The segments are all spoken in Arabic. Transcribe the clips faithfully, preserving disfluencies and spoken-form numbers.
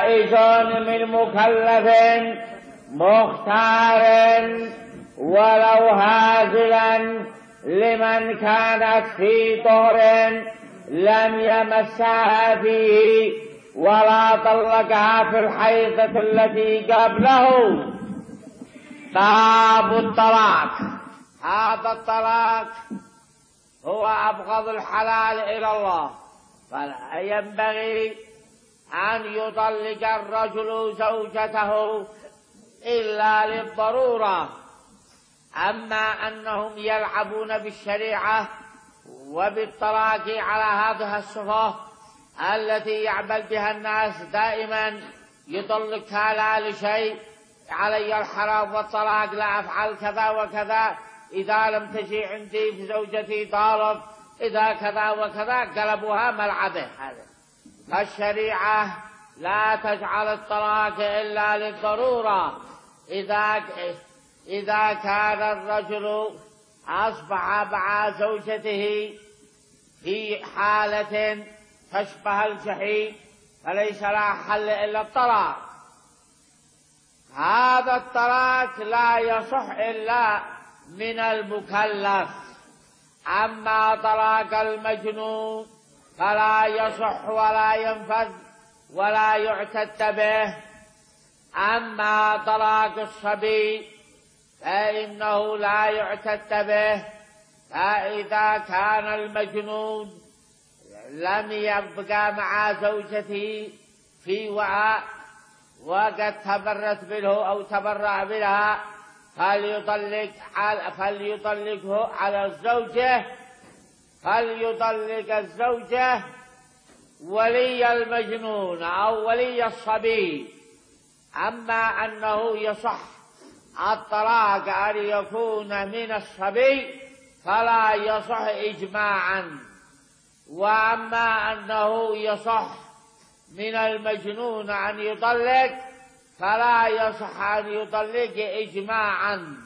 جائز من مكلف مختار ولو هازلا لمن كانت في طهر لم يمسها فيه ولا طلقها في الحيضة التي قبله. باب الطلاق. هذا الطلاق هو أبغض الحلال إلى الله، فلا ينبغي أن يطلق الرجل زوجته إلا للضرورة. أما أنهم يلعبون بالشريعة وبالطلاق على هذه الصفة التي يعمل بها الناس دائما، يطلقها لا لشيء، علي الحرام والطلاق، لا أفعل كذا وكذا، إذا لم تجي عندي في زوجتي طالق، إذا كذا وكذا، قلبوها ملعبه. هذا فالشريعة لا تجعل الطلاق إلا للضرورة. إذا إذا كان الرجل أصبح مع زوجته في حالة تشبه الجحيم فليس لها حل إلا الطلاق. هذا الطلاق لا يصح إلا من المكلف. أما طلاق المجنون فلا يصح ولا ينفذ ولا يعتد به. أما طلاق الصبي فإنه لا يعتد به. فإذا كان المجنون لم يبقى مع زوجته في وعاء وقد تبرت منه أو تبرأ منها فليطلق على فليطلقه على الزوجة فليطلق الزوجة ولي المجنون أو ولي الصبي. أما أنه يصح الطلاق أن يكون من الصبي فلا يصح إجماعا. وأما أنه يصح من المجنون أن يطلق فلا يصح أن يطلق إجماعا،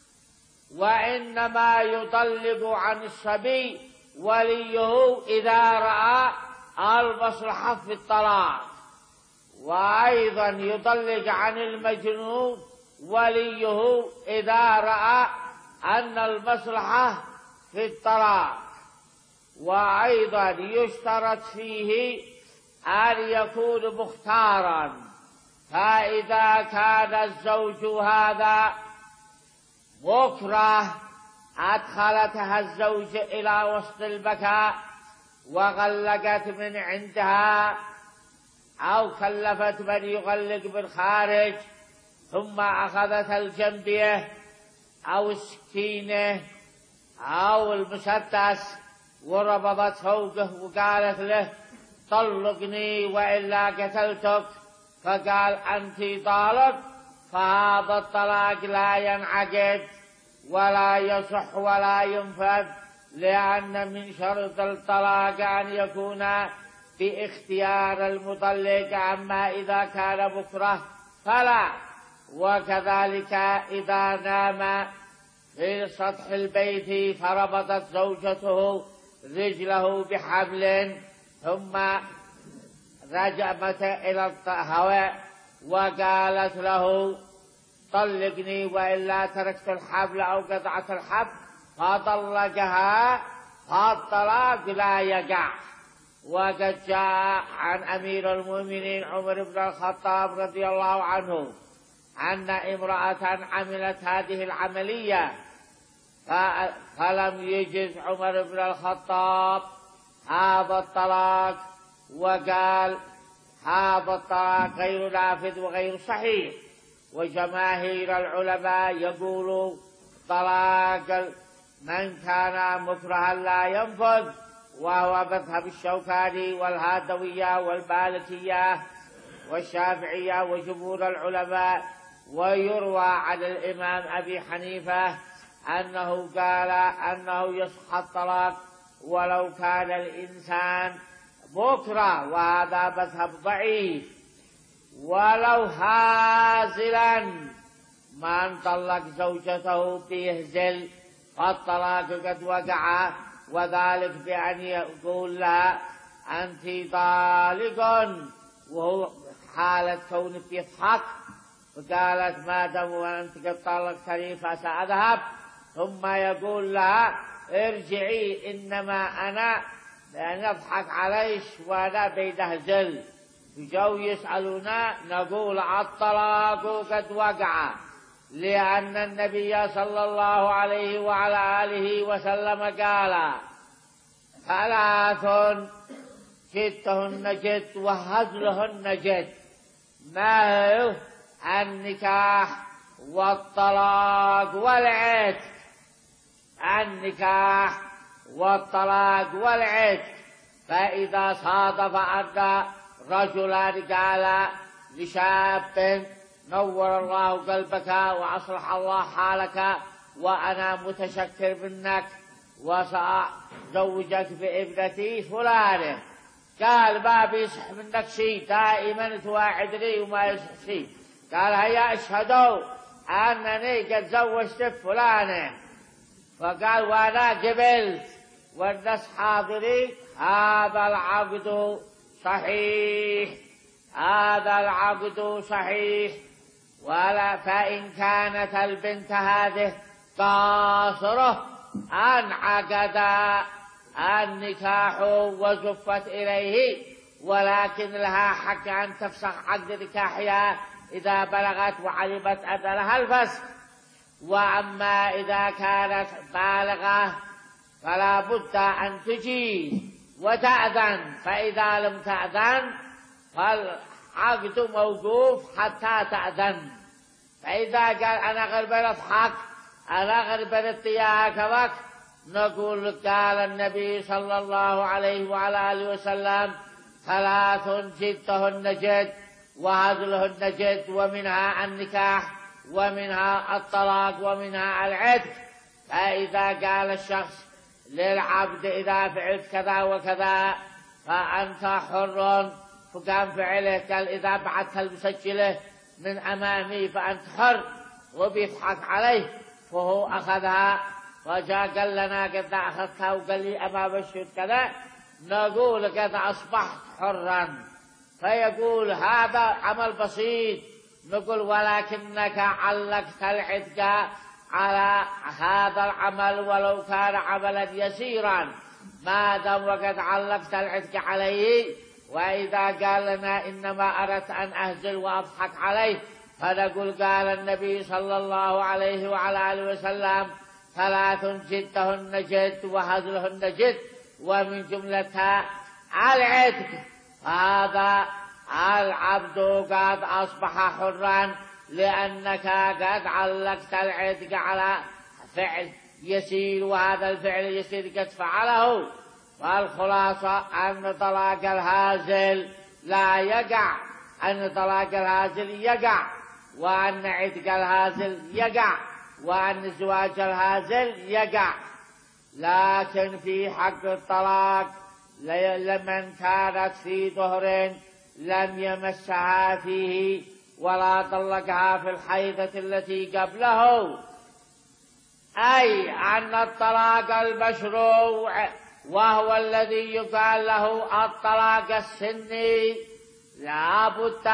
وإنما يطلق عن الصبي وليه إذا رأى المصلحة في الطلاق. وأيضا يطلق عن المجنون وليه إذا رأى أن المصلحة في الطلاق. وأيضا يشترط فيه أن يكون مختارا. فإذا كان الزوج هذا مكره أدخلتها الزوج إلى وسط البكاء وغلقت من عندها أو كلفت من يغلق بالخارج، ثم أخذت الجنبية أو السكينة أو المسدس وربطت فوقه وقالت له طلقني وإلا قتلتك، فقال أنت طالق، فهذا الطلاق لا ينعقد ولا يصح ولا ينفذ، لأن من شرط الطلاق أن يكون باختيار المطلق. أما إذا كان مكره فلا. وكذلك إذا نام في سطح البيت فربطت زوجته رجله بحبل ثم رجمت إلى الهواء وقالت له طلقني وإلا تركت الحبل أو قطعت الحبل، فطلقها، فالطلاق لا يقع. وقد جاء عن أمير المؤمنين عمر بن الخطاب رضي الله عنه أن امرأة عملت هذه العملية فلم يجز عمر بن الخطاب هذا الطلاق، وقال هذا الطلاق غير نافذ وغير صحيح. وجماهير العلماء يقولوا طلاق من كان مكرها لا ينفذ، وهو مذهب الشوكاني والهادوية والمالكية والشافعية وجمهور العلماء. ويروى عن الإمام أبي حنيفة أنه قال أنه يصح الطلاق ولو كان الإنسان مكره، وهذا مذهب ضعيف. ولو هازلا من طلق زوجته بيهزل فالطلاق قد وقع، وذلك بأن يقول لها أنت طالق وهو حالة كونك يضحك، فقالت ما دام وأنت قد طلقتني فسأذهب. ثم يقول لها ارجعي إنما أنا نضحك عليش وأنا بيدهزل. جو يسألونا نقول الطلاق قد وقع، لأن النبي صلى الله عليه وعلى آله وسلم قال ثلاث جدهن جد وهزلهن جد، ما هو؟ النكاح والطلاق والعتق. النكاح والطلاق والعتق. فإذا صادف أن رجلان قال لشاب نور الله قلبك وأصلح الله حالك وأنا متشكر منك وسأزوجك بابنتي فلانة، قال ما بيصح منك شيء، دائما تواعدني وما يصح شيء. قال هيا اشهدوا أنني قد زوجت فلانة. فقال وأنا قبلت والناس حاضرين، هذا العقد صحيح، هذا العقد صحيح. ولا فإن كانت البنت هذه قاصرة انعقد النكاح وزفت إليه، ولكن لها حق أن تفسخ عقد نكاحها إذا بلغت وعلمت أن لها الفسخ. وأما إذا كانت بالغة فلا بد أن تجي وتأذن، فإذا لم تأذن فالعقد موقوف حتى تأذن. فإذا قال أنا غربلت حق، أنا غربلت يا كبك، نقول قال النبي صلى الله عليه وعلى آله وسلم ثلاث جدهن جد وهزلهن جد، ومنها النكاح ومنها الطلاق ومنها العتق. فإذا قال الشخص للعبد إذا فعلت كذا وكذا فأنت حر، فقام فعله، قال إذا بعثت المسجله من أمامي فأنت حر، وبيضحك عليه فهو أخذها. وجاء قال لنا قد أخذتها وقال لي أمام الشهود كذا، نقول قد أصبحت حرا. فيقول هذا عمل بسيط، نقول ولكنك علقت العتق على هذا العمل ولو كان عملا يسيرا، ما دام وقد علقت العتق عليه. وإذا قال لنا إنما أردت أن أهزل وأضحك عليه، فنقول قال النبي صلى الله عليه وعلى آله وسلم ثلاث جدهن جد وهزلهن جد، ومن جملتها العتق. هذا العبد قد أصبح حرا لأنك قد علقت العتق على فعل يسير، وهذا الفعل يسير قد فعله. والخلاصة أن طلاق الهازل لا يقع، أن طلاق الهازل يقع، وأن عتق الهازل يقع، وأن زواج الهازل يقع. لكن في حق الطلاق لمن كانت في ظهر لم يمسها فيه ولا طلقها في الحيضة التي قبله، أي أن الطلاق المشروع وهو الذي يقال له الطلاق السني لا بد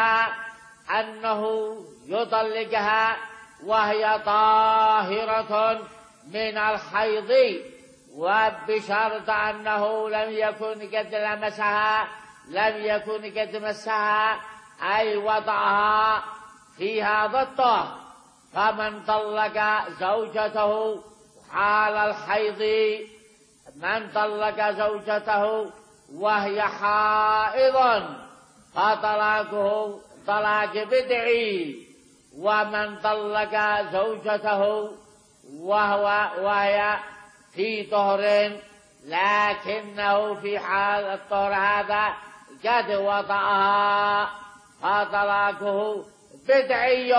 أنه يطلقها وهي طاهرة من الحيض، وبشرط أنه لم يكن قد لمسها، لم يكن قد مسها أي وضعها في هذا الطهر. فمن طلق زوجته حال الحيض، من طلق زوجته وهي حائض فطلاقه طلاق بدعي، ومن طلق زوجته وهو وهي في طهر لكنه في حال الطهر هذا قد وضعها فطلاقه بدعي.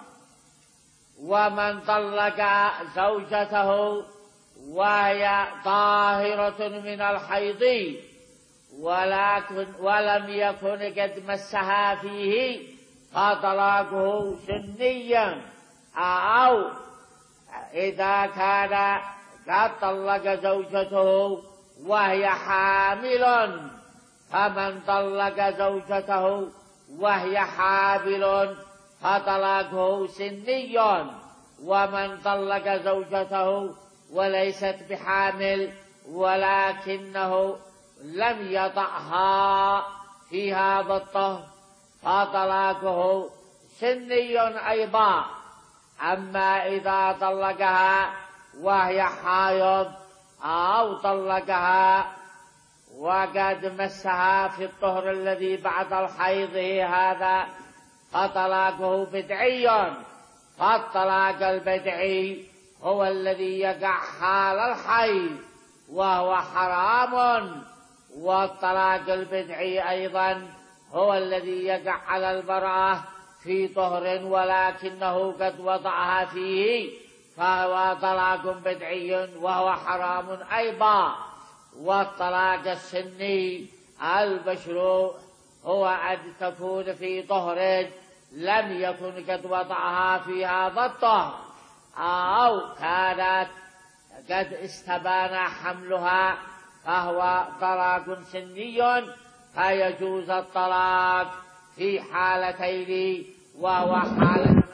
ومن طلق زوجته وهي طاهرة من الحيض ولكن ولم يكن قد مسها فيه فطلاقه سنيا، أو إذا كان قد طلق زوجته وهي حامل، فمن طلق زوجته وهي حامل فطلاقه سني، ومن طلق زوجته وليست بحامل ولكنه لم يطأها في هذا الطهر فطلاقه سني أيضا. أما إذا طلقها وهي حائض أو طلقها وقد مسها في الطهر الذي بعد الحيض هذا فطلاقه بدعي. فالطلاق البدعي هو الذي يقع حال الحيض وهو حرام، والطلاق البدعي أيضا هو الذي يقع على المرأة في طهر ولكنه قد وضعها فيه فهو طلاق بدعي وهو حرام أيضا. والطلاق السني المشروع هو أن تكون في طهر لم يكن قد وضعها في هذا الطهر، أو كانت قد استبان حملها فهو طلاق سني، فيجوز الطلاق في حالتين، وهو حالة من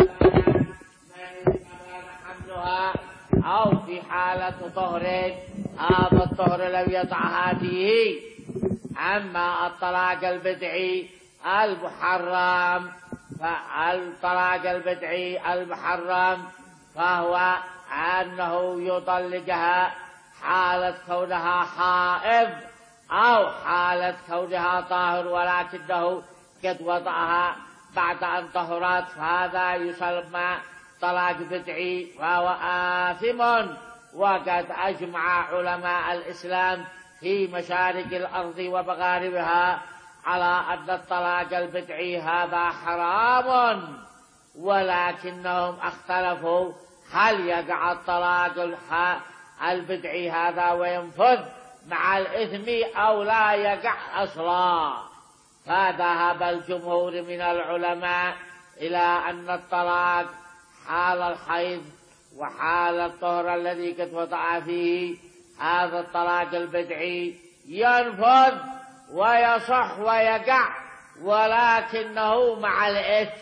استبان حملها أو في حالة طهر هذا الطهر لم يضعها فيه. أما الطلاق البدعي المحرم فالطلاق البدعي المحرم فهو أنه يطلقها حالة كونها حائض أو حالة كونها طاهر ولكنه قد وضعها بعد أن طهرت، فهذا يسمى طلاق بدعي فهو آثم. وقد أجمع علماء الإسلام في مشارق الأرض ومغاربها على أن الطلاق البدعي هذا حرام، ولكنهم اختلفوا هل يقع الطلاق البدعي هذا وينفذ مع الإثم أو لا يقع أصلا. فذهب الجمهور من العلماء إلى أن الطلاق حال الحيض وحال الطهر الذي قد وضع فيه هذا الطلاق البدعي ينفذ ويصح ويقع ولكنه مع الإثم.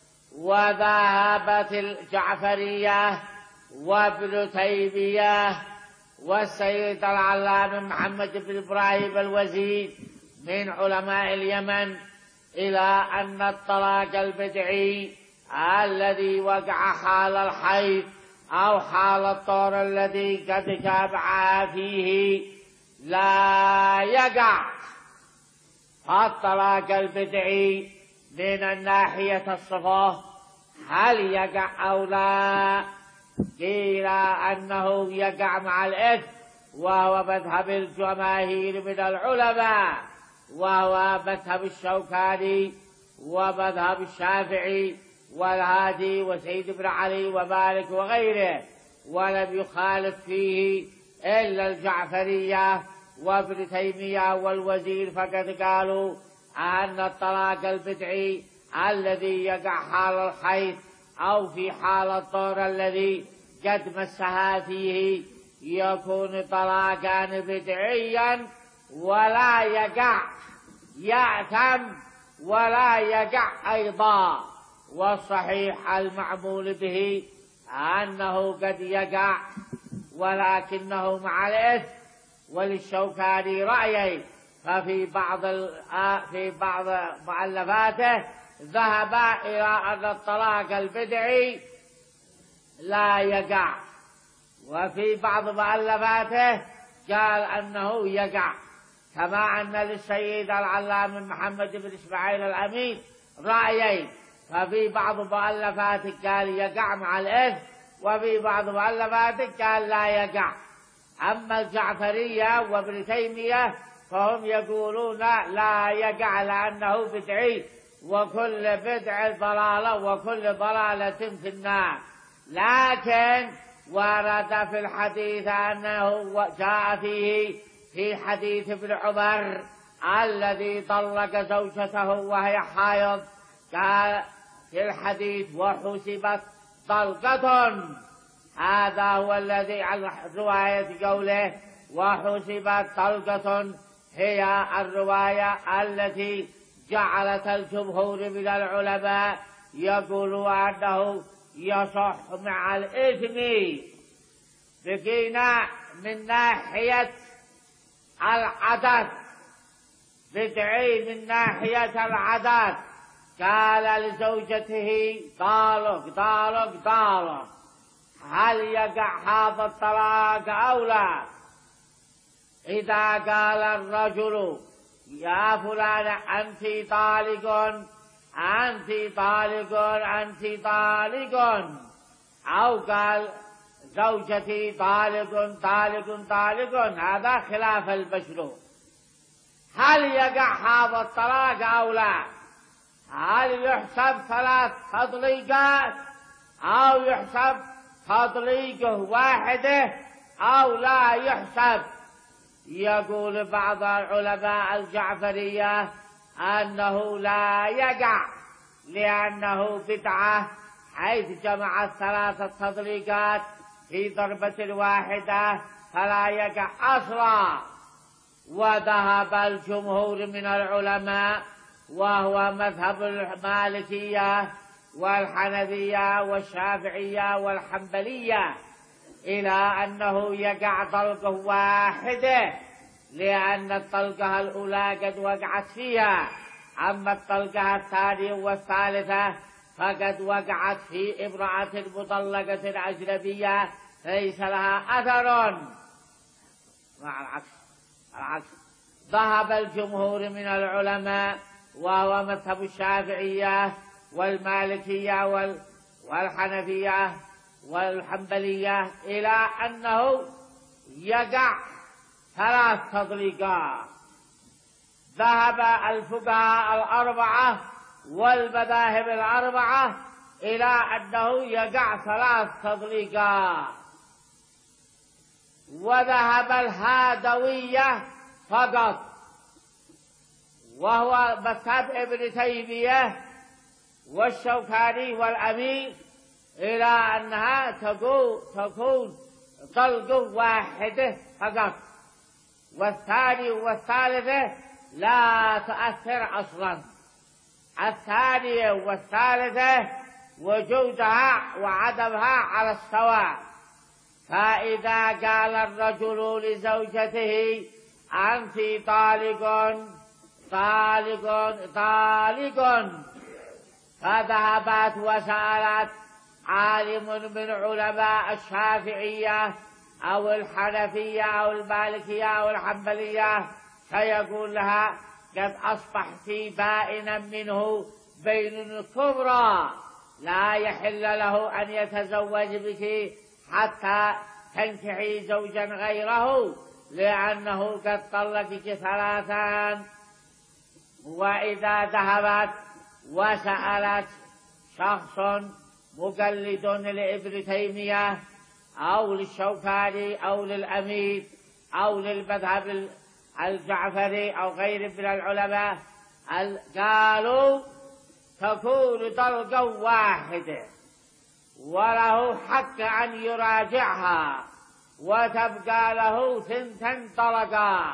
وذهبت الجعفرية وابن تيمية والسيد العلامة محمد بن إبراهيم الوزير من علماء اليمن إلى أن الطلاق البدعي الذي وقع حال الحيض أو حال الطهر الذي قد تابع فيه لا يقع. الطلاق البدعي من الناحية الصفة هل يقع أو لا؟ قيل أنه يقع مع الإثم، وهو مذهب الجماهير من العلماء، وهو مذهب الشوكاني ومذهب الشافعي والهادي وسيد بن علي ومالك وغيره، ولم يخالف فيه إلا الجعفرية وابن تيمية والوزير، فقد قالوا أن الطلاق البدعي الذي يقع حال الحيض أو في حال الطهر الذي قد مسها فيه يكون طلاقان بدعيا ولا يقع، يأثم ولا يقع أيضا. والصحيح المعمول به أنه قد يقع ولكنه مع الإثم. وللشوكاني رأيين، ففي بعض في بعض مؤلفاته ذهب إلى أن الطلاق البدعي لا يقع، وفي بعض مؤلفاته قال أنه يقع، كما أن للسيد العلامة محمد بن إسماعيل الأمين رأيين، ففي بعض مؤلفاته قال يقع مع الإثم، وفي بعض مؤلفاته قال لا يقع. أما الجعفرية وابن تيمية فهم يقولون لا يقع لأنه بدعي، وكل بدع ضلالة وكل ضلالة في النار. لكن ورد في الحديث أنه جاء فيه في حديث ابن عمر الذي طلق زوجته وهي حائض، قال في الحديث وحسبت طلقة، هذا هو الذي على رواية قوله وحسبت طلقة، هي الرواية التي جعلت الجمهور من العلماء يقولون أنه يصح مع الإثم. بقينا من ناحية العدد، بدعي من ناحية العدد. قال لزوجته طالق طالق طالق، هل يقع هذا الطلاق أو لا؟ إذا قال الرجل يا فلان أنت طالق أنت طالق أنت طالق، أو قال زوجتي طالق طالق طالق، هذا خلاف المشروع. هل يقع هذا الطلاق أو لا؟ هل يحسب ثلاث تطليقات أو يحسب تطليقه واحدة أو لا يحسب؟ يقول بعض العلماء الجعفرية أنه لا يقع، لأنه بدعة، حيث جمع الثلاثة تطليقات في ضربة واحدة فلا يقع أصلا. وذهب الجمهور من العلماء، وهو مذهب المالكية والحنفية والشافعية والحنبلية، إلى أنه يقع طلقة واحدة، لأن الطلقة الأولى قد وقعت فيها. أما الطلقة الثانية والثالثة فقد وقعت في امرأة مطلقة أجنبية ليس لها أثر. مع العكس العكس ذهب الجمهور من العلماء، وهو مذهب الشافعية والمالكية والحنفية والحنبلية، إلى أنه يقع ثلاث تطليقات. ذهب الفقهاء الأربعة والمذاهب الأربعة إلى أنه يقع ثلاث تطليقات. وذهب الهادوية فقط، وهو مذهب ابن تيمية والشوكاني والأمير، إلى أنها تكون طلقة واحدة فقط، والثاني والثالثة لا تؤثر أصلا. الثانية والثالثة وجودها وعدمها على السواء. فإذا قال الرجل لزوجته أنت طالق طالق طالق، فذهبت وسألت عالم من علماء الشافعية أو الحنفية أو المالكية أو الحنبلية، فيقول لها قد أصبحت بائنا منه بين كبرى، لا يحل له أن يتزوج بك حتى تنكحي زوجا غيره، لأنه قد طلقك ثلاثا. وإذا ذهبت وسألت شخص مقلد لابن تيمية أو للشوكاني أو للأمير أو للمذهب الجعفري أو غير من العلماء، قالوا تكون طلقة واحدة، وله حق أن يراجعها وتبقى له ثنتين طلقات،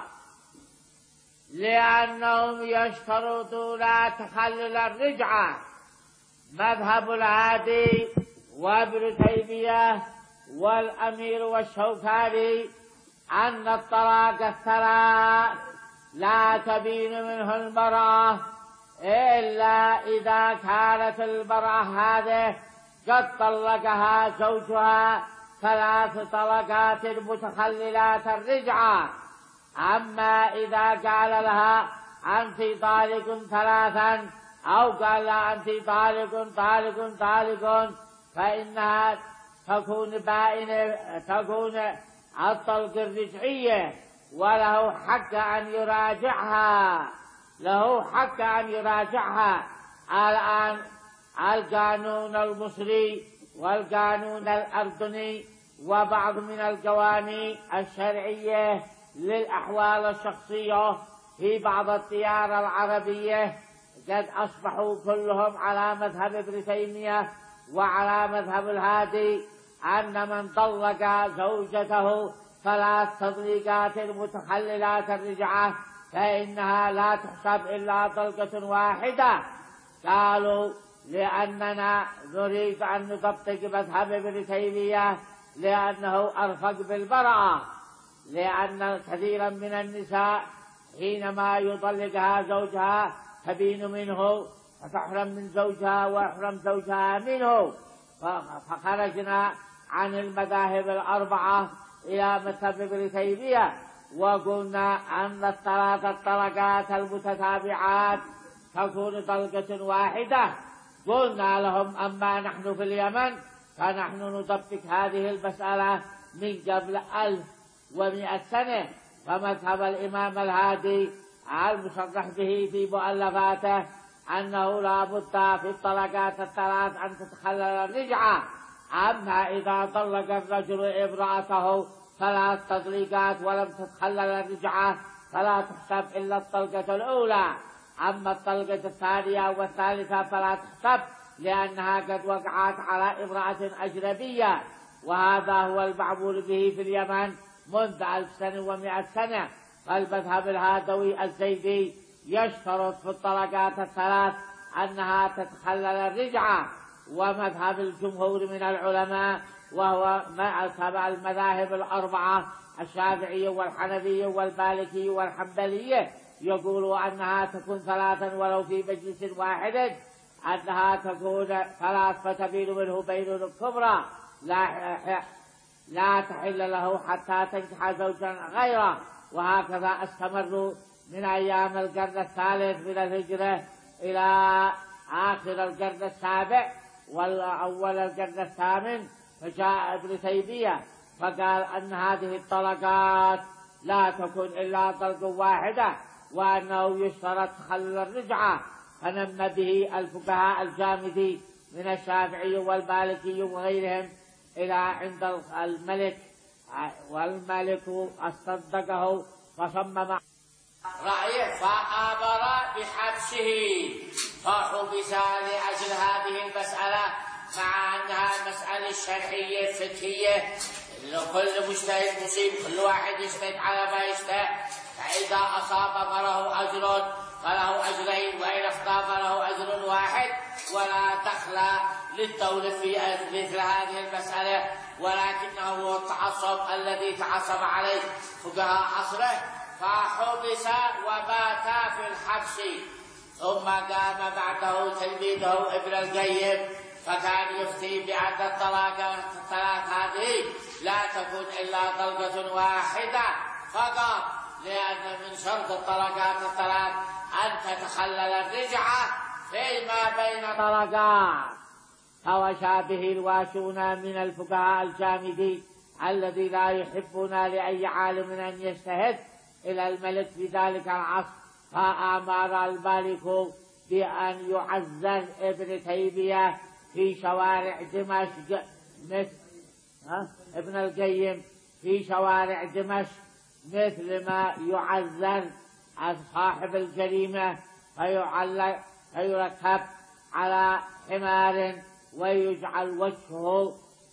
لأنهم يشترطون تخلل الرجعة. مذهب الهادي وابن تيمية والأمير والشوكاني أن الطلاق الثلاث لا تبين منه المرأة إلا إذا كانت المرأة هذه قد طلقها زوجها ثلاث طلقات متخللات الرجعة. أما إذا قال لها أنت طالق ثلاثا أو قال لها أنت طالق طالق طالق، فإنها تكون بائنة، تكون الطلق الرجعية، وله حق أن يراجعها له حق أن يراجعها. الآن القانون المصري والقانون الأردني وبعض من القوانين الشرعية للأحوال الشخصية في بعض الديار العربية قد أصبحوا كلهم على مذهب ابن تيمية وعلى مذهب الهادي، أن من طلق زوجته ثلاث تطليقات متخللات الرجعة فإنها لا تحسب إلا طلقة واحدة. قالوا لأننا نريد أن نطبق مذهب ابن تيمية لأنه أرفق بالبراءة، لأن كثيرا من النساء حينما يطلقها زوجها تبين منه فتحرم من زوجها ويحرم زوجها منه. فخرجنا عن المذاهب الأربعة إلى مذهب ابن تيمية، وقلنا أن الثلاث الطلقات المتتابعات تكون طلقة واحدة. قلنا لهم أما نحن في اليمن فنحن نطبق هذه المسألة من قبل ألف ومئة سنة، فمذهب الإمام الهادي المصرح به في مؤلفاته أنه لا بد في الطلقات الثلاث أن تتخلل الرجعة. أما إذا طلق الرجل امرأته ثلاث تطليقات ولم تتخلل الرجعة فلا تحسب إلا الطلقة الأولى، أما الطلقة الثانية والثالثة فلا تحسب لأنها قد وقعت على امرأة أجنبية. وهذا هو المعمول به في اليمن منذ ألف سنة ومئة سنة. فالمذهب الهادوي الزيدي يشترط في الطلقات الثلاث أنها تتخلل الرجعة، ومذهب الجمهور من العلماء وهو تبع المذاهب الأربعة الشافعية والحنفية والمالكية والحنبلية يقول أنها تكون ثلاثا ولو في مجلس واحد، أنها تكون ثلاث فتبين منه بين الكبرى لا لا تحل له حتى تنكح زوجا غيره. وهكذا استمروا من أيام القرن الثالث من الهجرة إلى آخر القرن السابع والأول القرن الثامن، فجاء ابن تيمية فقال أن هذه الطلقات لا تكون إلا طلقة واحدة، وأنه يشترط تخلل الرجعة. فنم به الفقهاء الجامدي من الشافعي والمالكي وغيرهم إلى عند الملك، والملك اصدقه فصمم رأيه فأمر بحبسه، فحبس لأجل هذه المسألة، مع أنها مسألة شرعية فقهية لكل مجتهد مصيب، كل واحد يجتهد على ما يشتهي، فإذا أصاب فله أجر فله أجرين، وإن أخطأ فله أجر واحد، ولا دخل للدولة في مثل هذه المسألة، ولكنه هو التعصب الذي تعصب عليه فقهاء عصره. فحبس وبات في الحبس. ثم قام بعده تلميذه ابن القيم فكان يفتي بأن الطلاق الثلاث هذه لا تكون إلا طلقة واحدة فقط، لأن من شرط الطلقات الثلاث أن تتخلل الرجعة فيما بين طلقات. وشابه الواشون من الفقهاء الجامدين الذي لا يحبون لأي عالم أن يجتهد إلى الملك في ذلك العصر، فأمر الملك بأن يعزل ابن تيمية في شوارع دمشق، مثل ابن القيم في شوارع دمشق مثل ما يعزل صاحب الجريمة، فيعلق فيركب على حمار ويجعل وجهه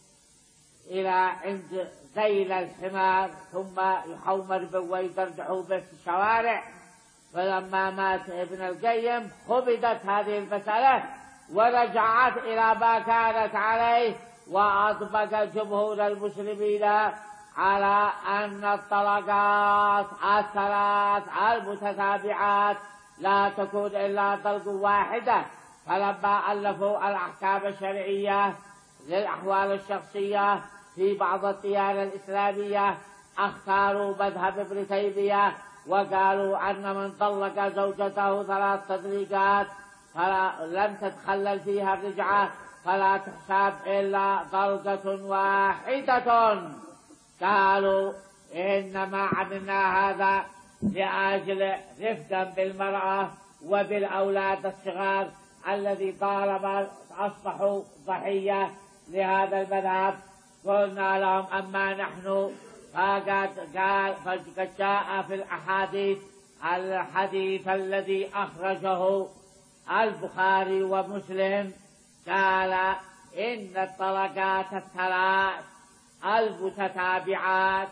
إلى عند ذيل الحمار ثم يحمر به ويدرجعه به في الشوارع. فلما مات ابن القيم خبدت هذه المسألة ورجعت إلى ما كانت عليه، وأطبق جمهور المسلمين على أن الطلقات الثلاث المتتابعات لا تكون إلا طلقة واحدة. فلما ألفوا الأحكام الشرعية للأحوال الشخصية في بعض الديانة الإسلامية اختاروا مذهب ابن تيمية، وقالوا أن من طلق زوجته ثلاث تطليقات لم تتخلل فيها الرجعة فلا تحسب إلا طلقة واحدة. قالوا إنما عملنا هذا لأجل رفقا بالمرأة وبالأولاد الصغار الذي طالما أصبحوا ضحية لهذا المذهب. قلنا لهم أما نحن فقد قال فقد جاء في الأحاديث الحديث الذي أخرجه البخاري ومسلم قال إن الطلقات الثلاث المتتابعات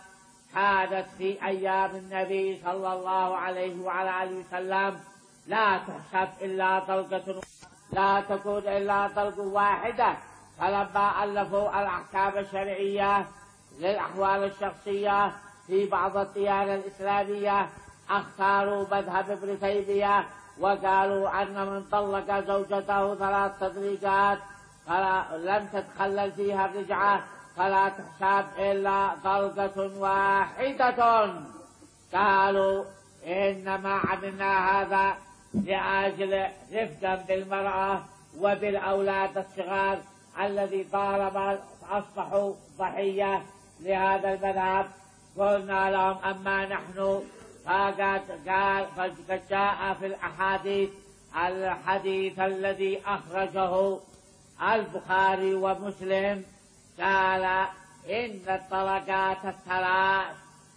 كانت في أيام النبي صلى الله عليه وعلى آله وسلم لا تحسب إلا طلقة، لا تكون إلا طلقة واحدة. فلما ألفوا الأحكام الشرعية للأحوال الشخصية في بعض الديانة الإسلامية اختاروا مذهب ابن تيمية وقالوا أن من طلق زوجته ثلاث تطليقات لم تتخلل فيها الرجعة فلا تحسب إلا طلقة واحدة. قالوا إنما عملنا هذا لأجل رفقا بالمرأة وبالأولاد الصغار الذي طالما أصبحوا ضحية لهذا المذهب. قلنا لهم أما نحن فقد قال فقد جاء في الأحاديث الحديث الذي أخرجه البخاري ومسلم قال إن الطلقات الثلاث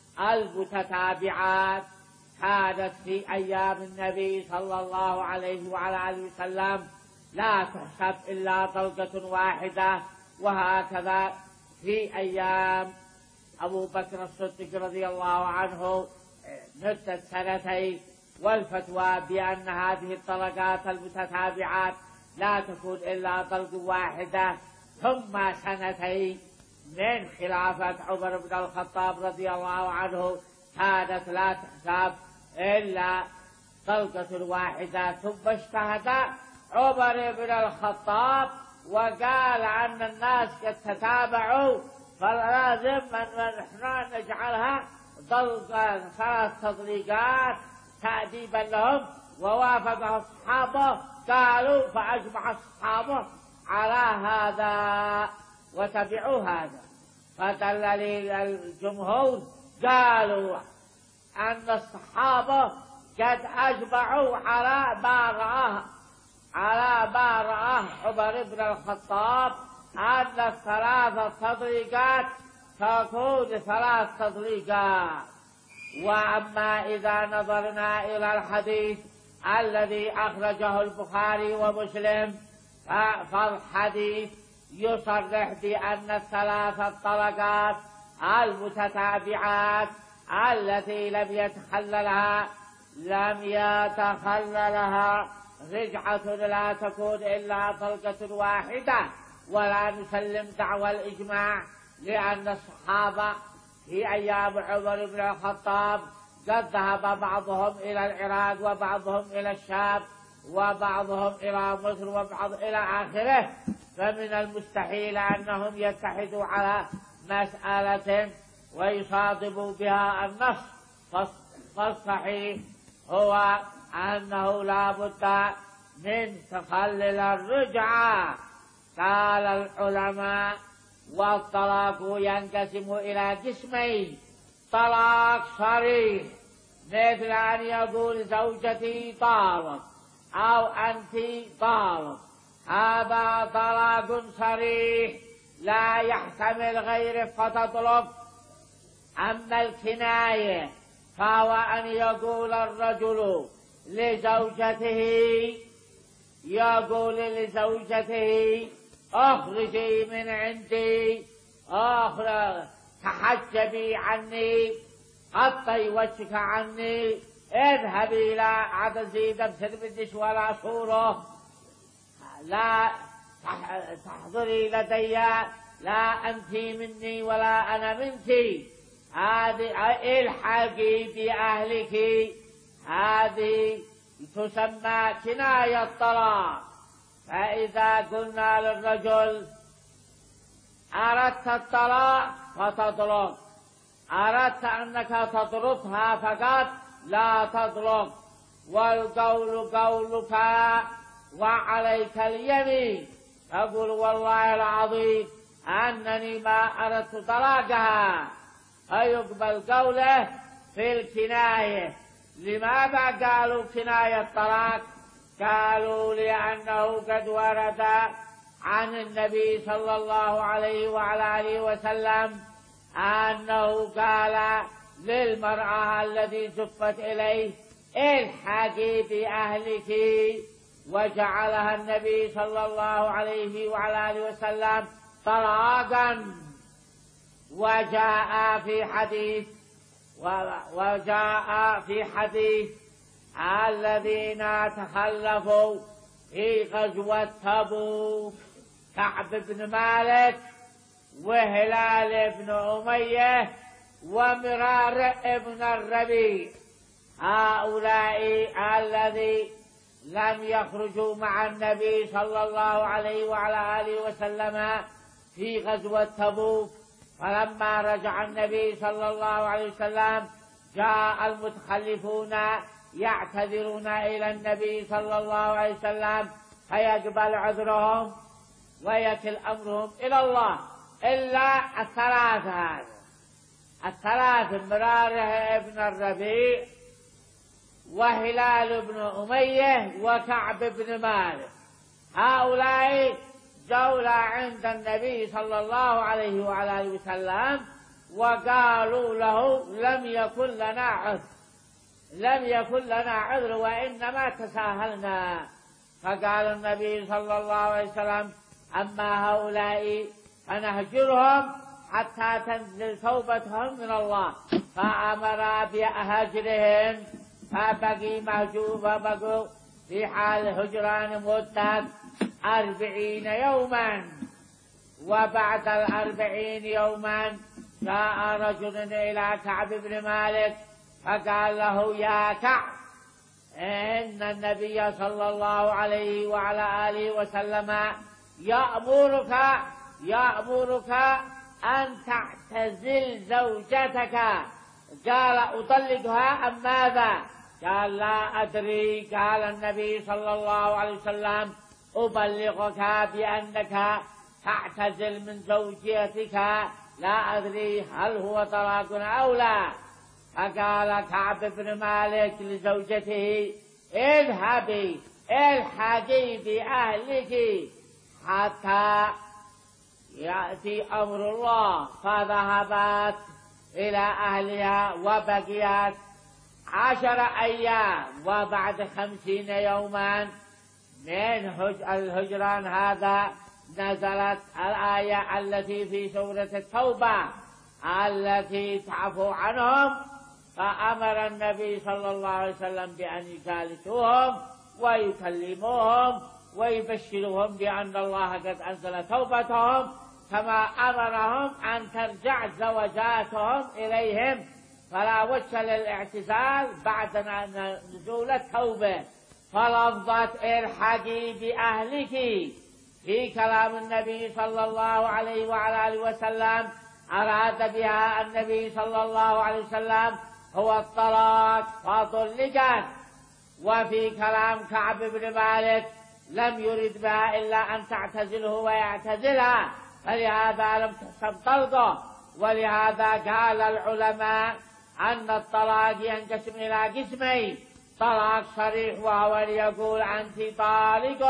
المتتابعات كانت في أيام النبي صلى الله عليه وعلى آله وسلم لا تحسب إلا طلقة واحدة. وهكذا في أيام أبو بكر الصديق رضي الله عنه مدة سنتين، والفتوى بأن هذه الطلقات المتتابعات لا تكون إلا طلقة واحدة. ثم سنتين من خلافة عمر بن الخطاب رضي الله عنه كانت لا تحسب إلا طلقة واحدة. ثم اجتهد عمر بن الخطاب وقال أن الناس قد تتابعوا فلازم أن نحن نجعلها طلقة ثلاث تطليقات تأديبا لهم. ووافق الصحابة قالوا فأجمع الصحابة على هذا وتبعوا هذا. فدلل الجمهور قالوا أن الصحابة قد أجمعوا على ما رآه على ما رآه عمر بن الخطاب أن الثلاث تطليقات تكون ثلاث تطليقات. وأما إذا نظرنا إلى الحديث الذي أخرجه البخاري ومسلم فالحديث يصرح بأن الثلاث الطلقات المتتابعات التي لم يتخللها لم يتخللها رجعة لا تكون إلا طلقة واحدة. ولا نسلم دعوى الإجماع لأن الصحابة في أيام عمر بن الخطاب قد ذهب بعضهم إلى العراق وبعضهم إلى الشام وبعضهم إلى مصر وبعض إلى آخره. فمن المستحيل أنهم يتحدوا على مسألة ويصادموا بها النص. فالصحيح هو أنه لا بد من تخلل الرجعة. قال العلماء والطلاق ينقسم إلى قسمين: طلاق صريح مثل أن يقول زوجتي طالق أو أنت طالق، هذا طلاق صريح لا يحتمل غير فتطلق. أما الكناية فهو أن يقول الرجل لزوجته يقول لزوجته اخرجي من عندي، اخرج تحجبي عني، غطي وجهك عني، اذهبي لا عاد زيد بسربدش ولا صوره، لا تحضري لدي، لا أنت مني ولا أنا منك، هذه الحقي بأهلك، هذه تسمى كناية الطلاق. فإذا قلنا للرجل أردت الطلاق فتطلق، أردت أنك تطردها فقط لا تطلق، والقول قولك وعليك اليمين، أقول والله العظيم أنني ما أردت طلاقها، فيقبل قوله في الكناية. لماذا قالوا كناية الطلاق؟ قالوا لأنه قد ورد عن النبي صلى الله عليه وعلى آله وسلم أنه قال للمرأة الذي زفت إليه الحقي بأهلك، وجعلها النبي صلى الله عليه وعلى آله وسلم طلاقا. وجاء في حديث وجاء في حديث الذين تخلفوا في غزوة تبوك كعب بن مالك وهلال بن أمية ومرار بن الربيع، هؤلاء الذي لم يخرجوا مع النبي صلى الله عليه وعلى آله وسلم في غزوة تبوك، فلما رجع النبي صلى الله عليه وسلم جاء المتخلفون يعتذرون إلى النبي صلى الله عليه وسلم فيقبل عذرهم ويكل أمرهم إلى الله، إلا الثلاثة هذا الثلاث مراره ابن الربيع وهلال بن أمية وكعب بن مالك، هؤلاء جولة عند النبي صلى الله عليه وعلى آله وسلم وقالوا له لم يكن لنا عذر لم يكن لنا عذر وإنما تساهلنا، فقال النبي صلى الله عليه وسلم أما هؤلاء فنهجرهم حتى تنزل توبتهم من الله، فأمر بهجرهم فبقي مهجوبا بقوا في حال هجران مدة أربعين يوما، وبعد الأربعين يوما جاء رجل إلى كعب بن مالك فقال له يا كعب إن النبي صلى الله عليه وعلى آله وسلم يأمرك يأمرك أن تعتزل زوجتك، قال أطلقها أم ماذا؟ قال لا أدري. قال النبي صلى الله عليه وسلم أبلغك بأنك تعتزل من زوجتك، لا أدري هل هو طلاق أو لا. فقال كعب بن مالك لزوجته اذهبي الحقي بأهلك حتى يأتي أمر الله، فذهبت إلى أهلها وبقيت عشر أيام، وبعد خمسين يوما من الهجران هذا نزلت الآية التي في سورة التوبة التي تعفو عنهم، فأمر النبي صلى الله عليه وسلم بأن يجالسوهم ويكلموهم ويبشرهم بأن الله قد أنزل توبتهم، كما أمرهم أن ترجع زوجاتهم إليهم، فلا وجه للاعتزال بعد نزول التوبة. فلفظت الحقي بأهلك في كلام النبي صلى الله عليه وعلى آله وسلم أراد بها النبي صلى الله عليه وسلم هو الطلاق فطلقت، وفي كلام كعب بن مالك لم يرد بها إلا أن تعتزله ويعتزلها، فلهذا لم تحسب طلقه. ولهذا قال العلماء أن الطلاق ينقسم إلى قسمين: طلاق صريح وهو أن يقول أنت طالق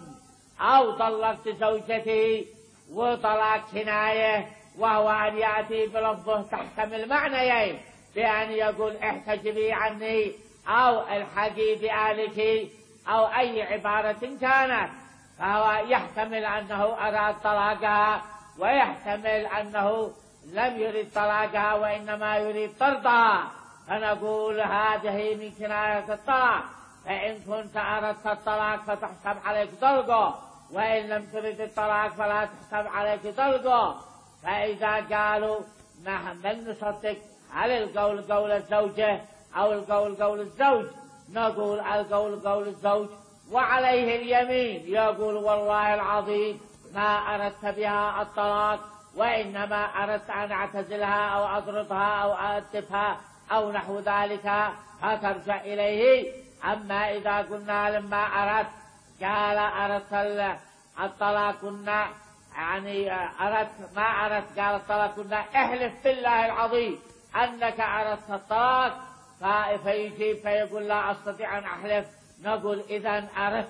أو طلقت زوجتي، وطلاق كناية وهو أن يأتي بلفظه تحتمل معنيين، بأن يقول احتجبي عني أو الحقي بأهلك أو أي عبارة كانت، فهو يحتمل أنه أراد طلاقها ويحتمل أنه لم يريد طلاقها وإنما يريد طردها، فنقول هذه من كناية الطلاق، فإن كنت أردت الطلاق فتحسب عليك طلقه، وإن لم تريد الطلاق فلا تحسب عليك طلقه. فإذا قالوا من نصدق هل القول قول الزوجة أو القول قول الزوج، نقول القول قول الزوج وعليه اليمين، يقول والله العظيم ما أردت بها الطلاق وإنما أردت أن أعتزلها أو أضربها أو أأدبها أو نحو ذلك فترجع إليه. أما إذا قلنا لما أردت قال أردت الطلاق كنا يعني أردت ما أردت قال الطلاق كنا احلف بالله العظيم أنك أردت الطلاق، فيجيب فيقول لا أستطيع أن أحلف، نقول إذن أردت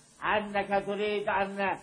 أنك تريد أن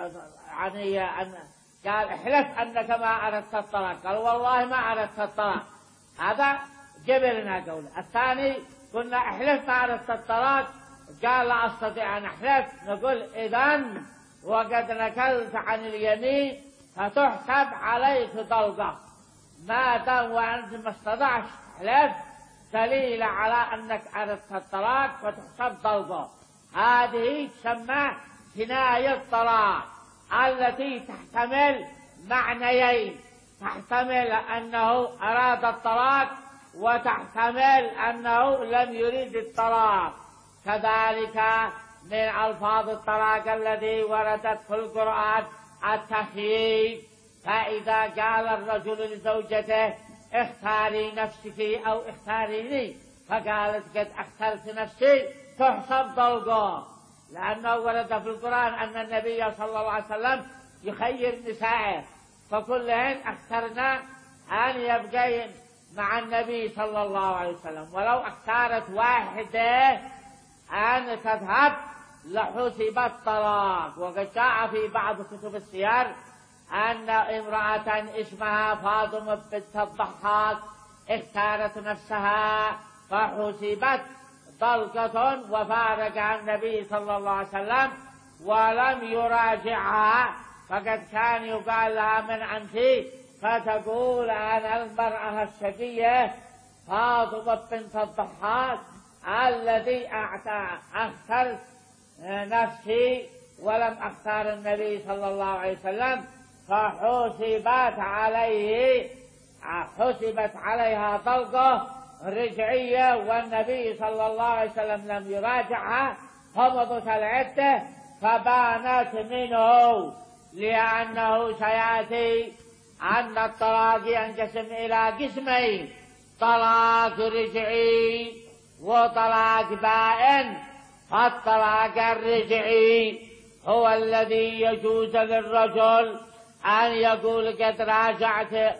يعني أن قال احلف أنك ما أردت الطلاق، قال والله ما أردت الطلاق، هذا جبرنا قوله. الثاني قلنا احلف ما أردت الطلاق، قال لا أستطيع أن أحلف، نقول إذن وقد نكلت عن اليمين فتحسب عليك طلقة، ما دام وأنت ما استطعت تحلف دليل على أنك أردت الطلاق فتحسب طلقة. هذه تسمى كناية طلاق التي تحتمل معنيين، تحتمل أنه أراد الطلاق وتحتمل أنه لم يريد الطلاق. كذلك من ألفاظ الطلاق الذي وردت في القرآن التخيير، فإذا قال الرجل لزوجته اختاري نفسك أو اختاريني فقالت قد اخترت نفسي تحسب طلقة، لأنه ورد في القرآن أن النبي صلى الله عليه وسلم يخير نسائه فكلهن اخترنا أن يبقين مع النبي صلى الله عليه وسلم، ولو اختارت واحدة أن تذهب لحسبت طلاق. وقد جاء في بعض كتب السير أن امرأة اسمها فاطمة بنت الضحاك اختارت نفسها فحسبت طلقة وفارقها النبي صلى الله عليه وسلم ولم يراجعها، فقد كان يقال لها من أنت فتقول أنا المرأة الشقية فاطمة بنت الضحاك الذي اخترت نفسي ولم اختار النبي صلى الله عليه وسلم، فحسبت عليه حسبت عليها طلقة رجعية والنبي صلى الله عليه وسلم لم يراجعها، فمضت العدة فبانت منه، لأنه سيأتي أن الطلاق ينقسم إلى قسمين: طلاق رجعي وطلاق بائن. فالطلاق الرجعي هو الذي يجوز للرجل أن يقول قد راجعت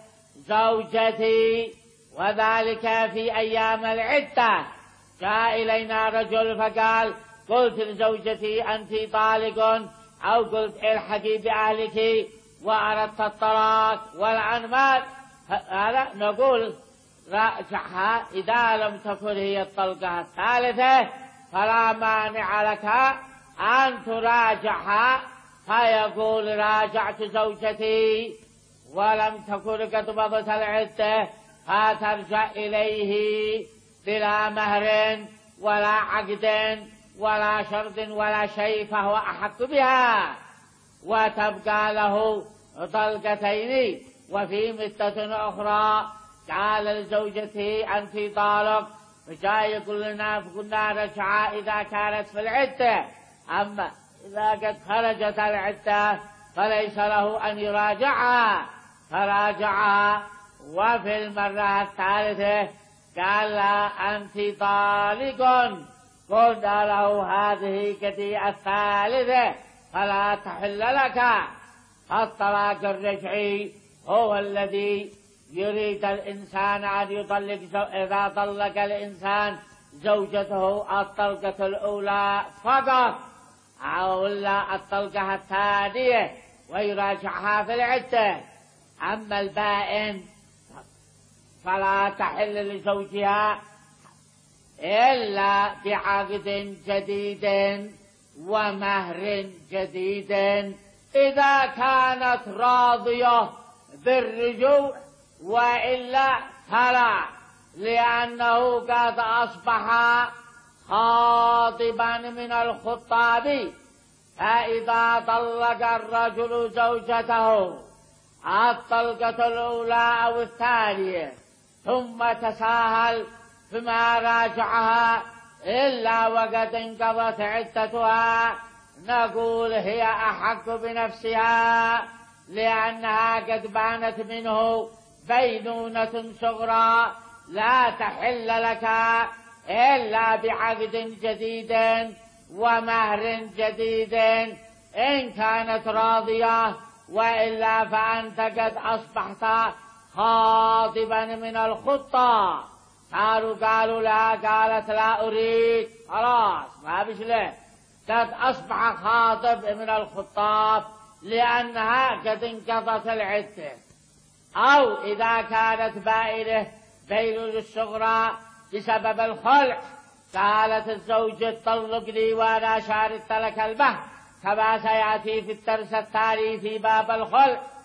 زوجتي، وذلك في أيام العدة. جاء إلينا رجل فقال قلت لزوجتي أنت طالق، أو قلت الحقي بأهلك وأردت الطلاق والعنمات، هذا نقول راجعها. إذا لم تكن هي الطلقة الثالثة فلا مانع لك أن تراجعها، فيقول راجعت زوجتي ولم تكن قد مضت العدة، فترجع إليه بلا مهر ولا عقد ولا شرط ولا شيء، فهو أحق بها وتبقى له طلقتين. وفي مدة أخرى قال لزوجته أنت طالق، فجاء يقول لنا فقلنا رجعها إذا كانت في العدة، أما إذا قد خرجت العدة فليس له أن يراجعها، فراجعها. وفي المرة الثالثة قال لها أنت طالق، قلنا له هذه كدي الثالثة فلا تحل لك. الطلاق الرجعي هو الذي يريد الإنسان أن يطلق، إذا طلق الإنسان زوجته الطلقة الأولى فقط أو لا الطلقة الثانية ويراجعها في العدة. أما البائن فلا تحل لزوجها إلا بعقد جديد ومهر جديد إذا كانت راضية بالرجوع، وإلا فلا، لأنه قد أصبح خاطبا من الخطاب. فإذا طلق الرجل زوجته الطلقة الأولى أو الثانية ثم تساهل فيما راجعها إلا وقد انقضت عدتها، نقول هي أحق بنفسها، لأنها قد بانت منه بينونة صغرى لا تحل لك إلا بعقد جديد ومهر جديد إن كانت راضية، وإلا فأنت قد أصبحت خاطبا من الخطة. صاروا قالوا لها قالت لا أريد، خلاص ما بشله، قد أصبح خاطب من الخطاب لأنها قد انقضت العدة. أو إذا كانت بائنة بينونة الصغرى بسبب الخلع، قالت الزوج طلقني وأنا شاركت لك المهر، كما سيأتي في الدرس التالي في باب الخلع.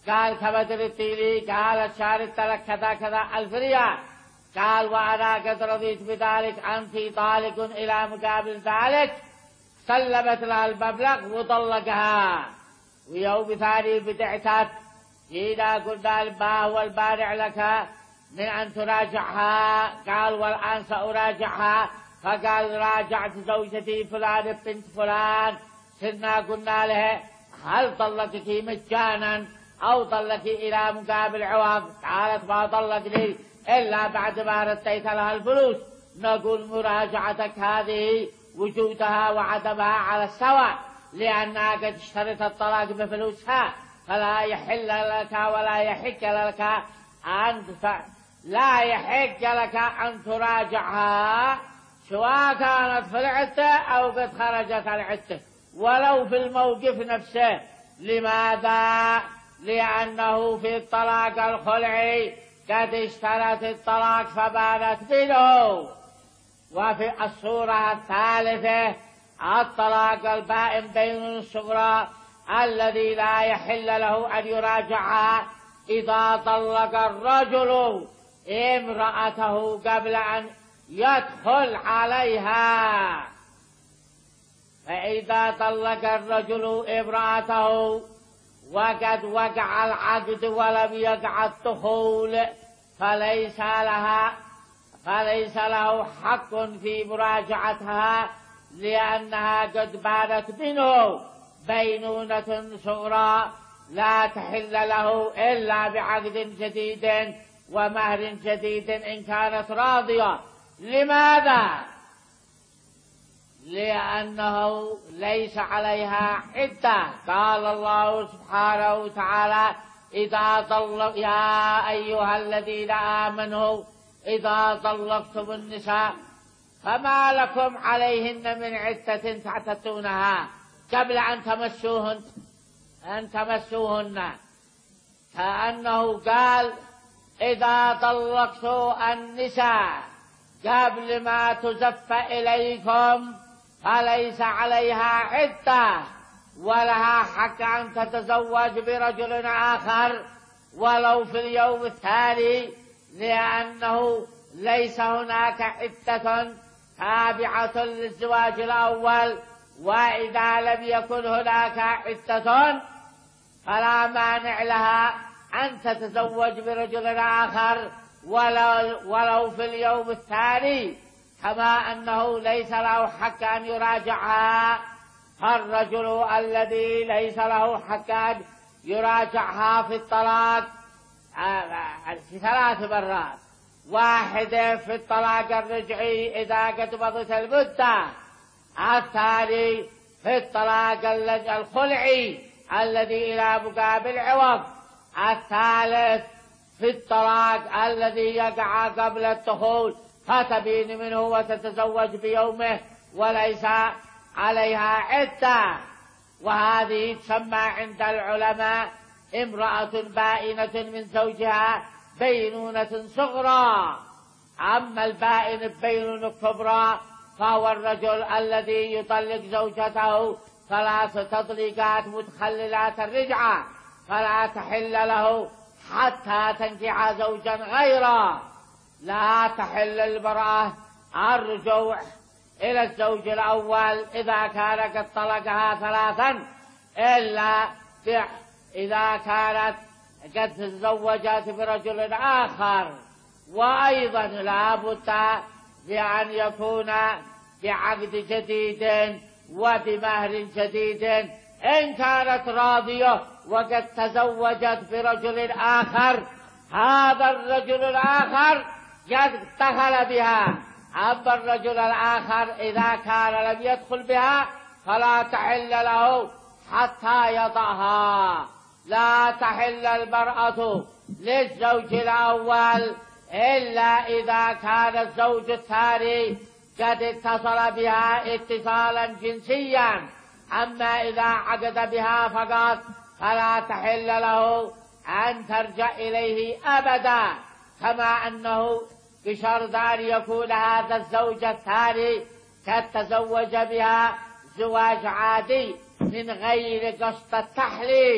قال كبدرت لي، قال شاركت لك كذا كذا ألف ريال. قال وأنا قد رضيت بذلك، أنت طالق إلى مقابل ذلك. سلمت لها المبلغ وطلقها. ويوم ثاني بدعتت، إذا قلنا ما هو البارع لك من أن تراجعها؟ قال والآن سأراجعها. فقال راجعت زوجتي فلان بنت فلان. سرنا قلنا له هل طلقك مجانا أو طلقك إلى مقابل عوض؟ قالت ما طلقني إلا بعد ما رديت لها الفلوس. نقول مراجعتك هذه وجودها وعدمها على السواء، لأنها قد اشترت الطلاق بفلوسها، فلا يحل لك ولا يحق لك أن لا يحق لك أن تراجعها، سواء كانت في العدة أو قد خرجت العدة، ولو في الموقف نفسه. لماذا؟ لأنه في الطلاق الخلعي قد اشترت الطلاق فبانت منه. وفي الصورة الثالثة الطلاق البائن بين الصغرى الذي لا يحل له أن يراجعها إذا طلق الرجل امرأته قبل أن يدخل عليها. فإذا طلق الرجل امرأته وقد وقع العقد ولم يقع الدخول فليس لها فليس له حق في مراجعتها، لأنها قد بانت منه بينونة صغرى لا تحل له إلا بعقد جديد ومهر جديد إن كانت راضية. لماذا؟ لأنه ليس عليها عدة. قال الله سبحانه وتعالى إذا طلق يا أيها الذين آمنوا إذا طلقتم النساء فما لكم عليهن من عدة تعتدونها قبل أن تمسوهن أن تمسوهن كأنه قال إذا طلقتوا النساء قبل ما تزف إليكم فليس عليها عدة، ولها حق أن تتزوج برجل آخر ولو في اليوم الثاني، لأنه ليس هناك عدة تابعة للزواج الأول. وإذا لم يكن هناك عدة فلا مانع لها أن تتزوج برجل آخر ولو, ولو في اليوم الثاني، كما أنه ليس له حق أن يراجعها. فالرجل الذي ليس له حق أن يراجعها في الطلاق في ثلاث مرات: واحدة في الطلاق الرجعي إذا قد مضت المدة، الثاني في الطلاق الخلعي الذي إلى مقابل عوض، الثالث في الطلاق الذي يقع قبل الدخول فتبين منه وتتزوج بيومه وليس عليها عدة. وهذه تسمى عند العلماء امرأة بائنة من زوجها بينونة صغرى. أما البائن البينونة الكبرى فهو الرجل الذي يطلق زوجته ثلاث تطليقات متخللات الرجعة، فلا تحل له حتى تنكح زوجا غيره. لا تحل المرأة الرجوع إلى الزوج الأول إذا كان قد طلقها ثلاثا، إلا إذا كانت قد تزوجت برجل آخر. وأيضا لا بد بأن يكون بعقد جديد وبمهر جديد إن كانت راضية وقد تزوجت برجل آخر. هذا الرجل الآخر قد دخل بها. أما الرجل الآخر إذا كان لم يدخل بها فلا تحل له حتى يطأها. لا تحل المرأة للزوج الأول إلا إذا كان الزوج الثاني قد اتصل بها اتصالا جنسيا. أما إذا عقد بها فقط فلا تحل له أن ترجع إليه أبدا، كما أنه بشرط أن يكون هذا الزوج الثاني قد تزوج بها زواج عادي من غير قصد التحليل.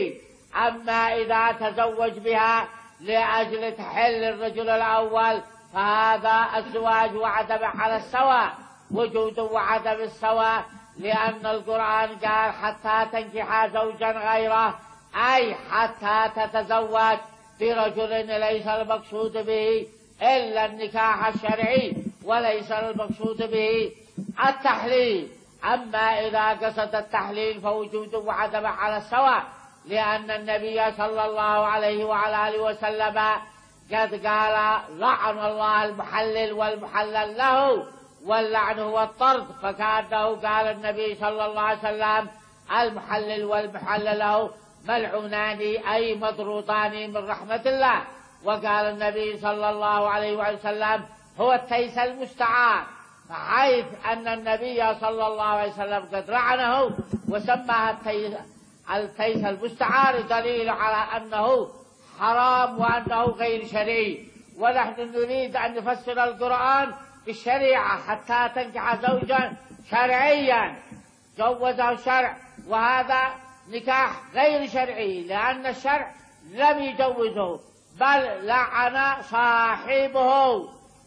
أما إذا تزوج بها لأجل تحل الرجل الأول فهذا الزواج وعدم على السواء، وجود وعدم السواء، لأن القرآن قال حتى تنكح زوجا غيره، أي حتى تتزوج برجل ليس المقصود به إلا النكاح الشرعي وليس المقصود به التحليل. أما إذا قصد التحليل فوجود وعدم على السواء، لأن النبي صلى الله عليه وعلى آله وسلم قد قال لعن الله المحلل والمحلل له، واللعن هو الطرد، فكأنه قال النبي صلى الله عليه وسلم المحلل والمحلل له ملعونان أي مطرودان من رحمة الله. وقال النبي صلى الله عليه وسلم هو التيس المستعار، حيث أن النبي صلى الله عليه وسلم قد لعنه وسماها التيس, التيس المستعار، دليل على أنه حرام وأنه غير شرعي. ونحن نريد أن نفسر القرآن بالشريعة حتى تنكح زوجا شرعيا جوزه الشرع، وهذا نكاح غير شرعي لأن الشرع لم يجوزه بل لعن صاحبه.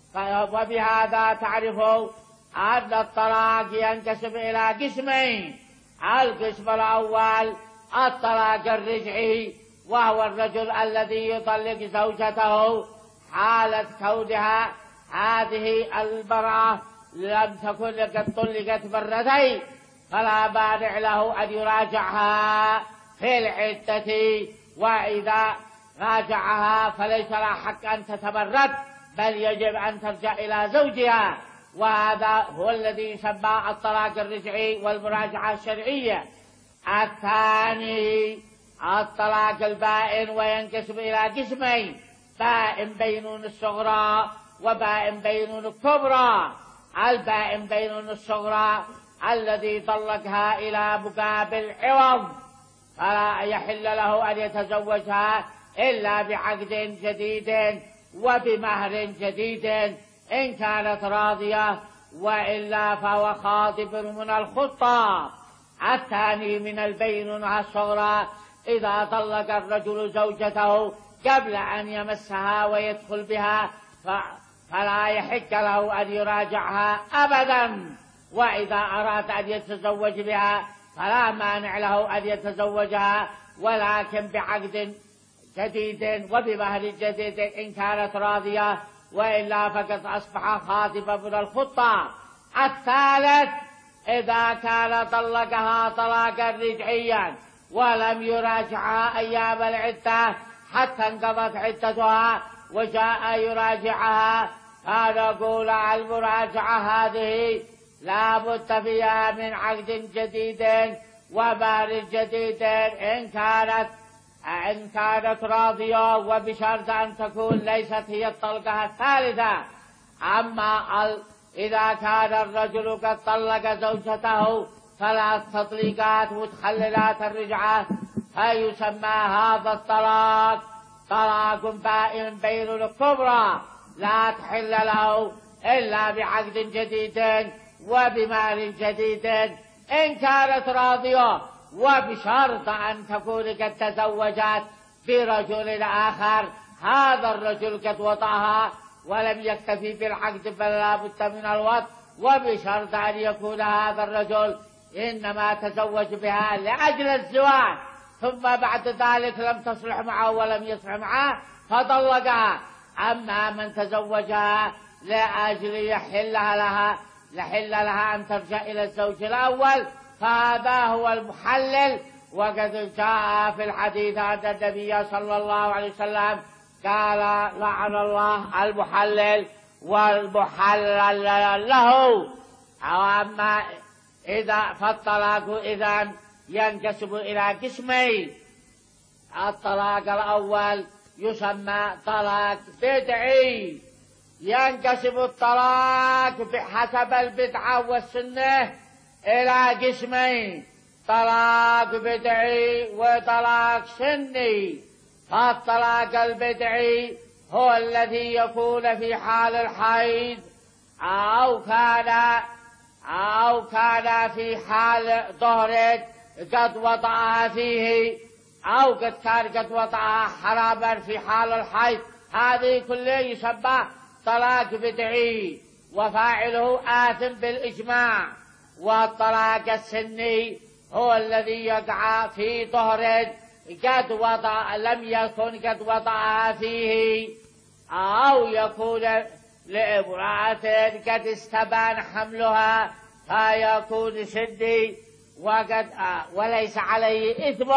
وبهذا تعرفوا أن الطلاق ينقسم إلى قسمين. القسم الأول الطلاق الرجعي، وهو الرجل الذي يطلق زوجته حالة كونها هذه المرأة لم تكن قد طلقت مرتين، فلا مانع له أن يراجعها في العدة، وإذا راجعها فليس لها حق أن تتمرد بل يجب أن ترجع إلى زوجها، وهذا هو الذي يسمى الطلاق الرجعي والمراجعة الشرعية. الثاني الطلاق البائن، وينقسم إلى قسمين: بائن بينون الصغرى وبائن بينون الكبرى. البائن بينون الصغرى الذي طلقها إلى مقابل عوض فلا يحل له أن يتزوجها إلا بعقد جديد وبمهر جديد إن كانت راضية، وإلا فهو خاطب من الخطاب. الثاني من البينونة الصغرى إذا طلق الرجل زوجته قبل أن يمسها ويدخل بها فلا يحق له أن يراجعها أبدا، وإذا أراد أن يتزوج بها فلا مانع له أن يتزوجها ولكن بعقد جديد وبمهر جديد إن كانت راضية، وإلا فقد أصبح خاطبا من الخطاب. الثالث إذا كان طلقها طلاقا رجعيا ولم يراجعها أيام العدة حتى انقضت عدتها وجاء يراجعها، فنقول المراجعة هذه لا بد فيها من عقد جديد ومهر جديد إن كانت إن كانت راضية، وبشرط أن تكون ليست هي الطلقة الثالثة. أما إذا كان الرجل قد طلق زوجته ثلاث تطليقات متخللات الرجعة فيسمى هذا الطلاق طلاق بائن بين الكبرى، لا تحل له إلا بعقد جديد وبمال جديد إن كانت راضية، وبشرط أن تكون قد تزوجت برجل آخر هذا الرجل قد وطأها ولم يكتفي بالعقد بل لا بد من الوطء، وبشرط أن يكون هذا الرجل إنما تزوج بها لأجل الزواج ثم بعد ذلك لم تصلح معه ولم يصلح معه فطلقها. أما من تزوجها لأجل يحلها لها لحل لها أن ترجع إلى الزوج الأول فهذا هو المحلل. وقد جاء في الحديث أن النبي صلى الله عليه وسلم قال لعن الله المحلل والمحلل له. أما إذا فالطلاق إذن ينقسم إلى قسمين: الطلاق الأول يسمى طلاق بدعي، ينقسم الطلاق بحسب البدعة والسنة إلى قسمين: طلاق بدعي وطلاق سني. فالطلاق البدعي هو الذي يكون في حال الحيض أو كان أو كان في حال ظهر قد وطأ فيه أو قد كان قد وضعها حرابا في حال الحيض، هذه كلها يسمى طلاق بدعي وفاعله آثم بالإجماع. والطلاق السني هو الذي يقع في طهر قد وضع لم يكن قد وضعها فيه، أو يكون لامرأة قد استبان حملها فيكون سني وقد وليس عليه إثم.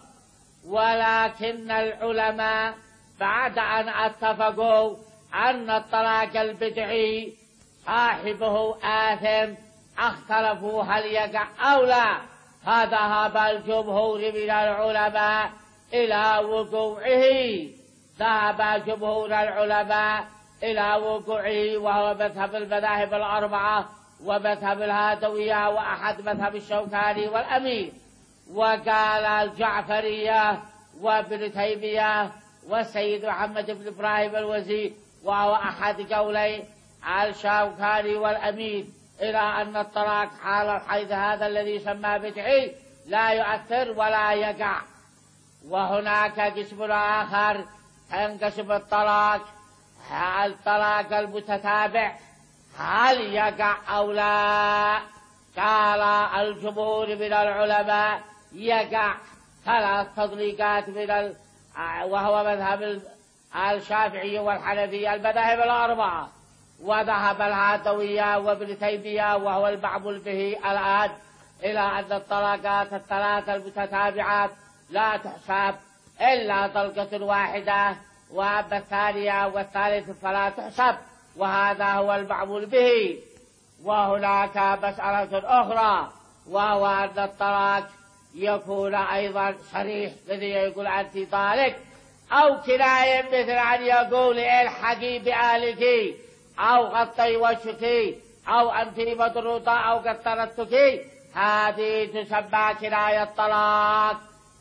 ولكن العلماء بعد أن اتفقوا أن الطلاق البدعي صاحبه آثم اختلفوا هل يقع أو لا، فذهب الجمهور من العلماء إلى وقوعه، ذهب جمهور العلماء إلى وقوعه، وهو مذهب المذاهب الأربعة ومذهب الهادوية وأحد مذهب الشوكاني والأمير. وقال الجعفرية وابن تيمية والسيد محمد بن إبراهيم الوزير وهو أحد قولي الشوكاني والأمير إلى أن الطلاق حال الحيض هذا الذي يسمى بدعي لا يؤثر ولا يقع. وهناك قسم آخر ينقسم الطلاق الطلاق المتتابع هل يقع أو لا؟ قال الجمهور من العلماء يقع ثلاث تطليقات من ال... وهو مذهب الشافعي والحنفي المذاهب الأربعة. وذهب الهادوية وابن تيمية وهو المعمول به الآن إلى أن الطلاقات الثلاث المتتابعات لا تحسب إلا طلقة واحدة، وأما الثانية والثالثة فلا تحسب، وهذا هو المعمول به. وهناك مسألة أخرى وهو أن الطلاق يكون أيضا صريح، الذي يقول أنت طالق، أو كناية مثل أن يقول الحقي بأهلك أو غطي وجهك أو أنت مضروطة أو قد طردتك، هذه تسمى كناية طلاق،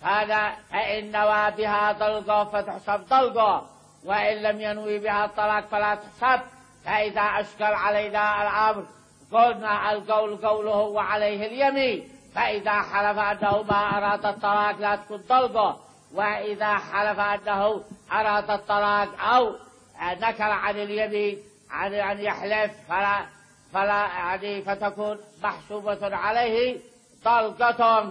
فإن نوى بها طلقة فتحسب طلقة، وإن لم ينوي بها الطلاق فلا تحسب. فإذا أشكل علينا الأمر قلنا القول قوله وعليه اليمين، فإذا حلف أنه ما أراد الطلاق لا تكون طلقة، وإذا حلف أنه أراد الطلاق أو نكر عن اليمين عن أن يحلف فلا فلا يعني فتكون محسوبة عليه طلقة.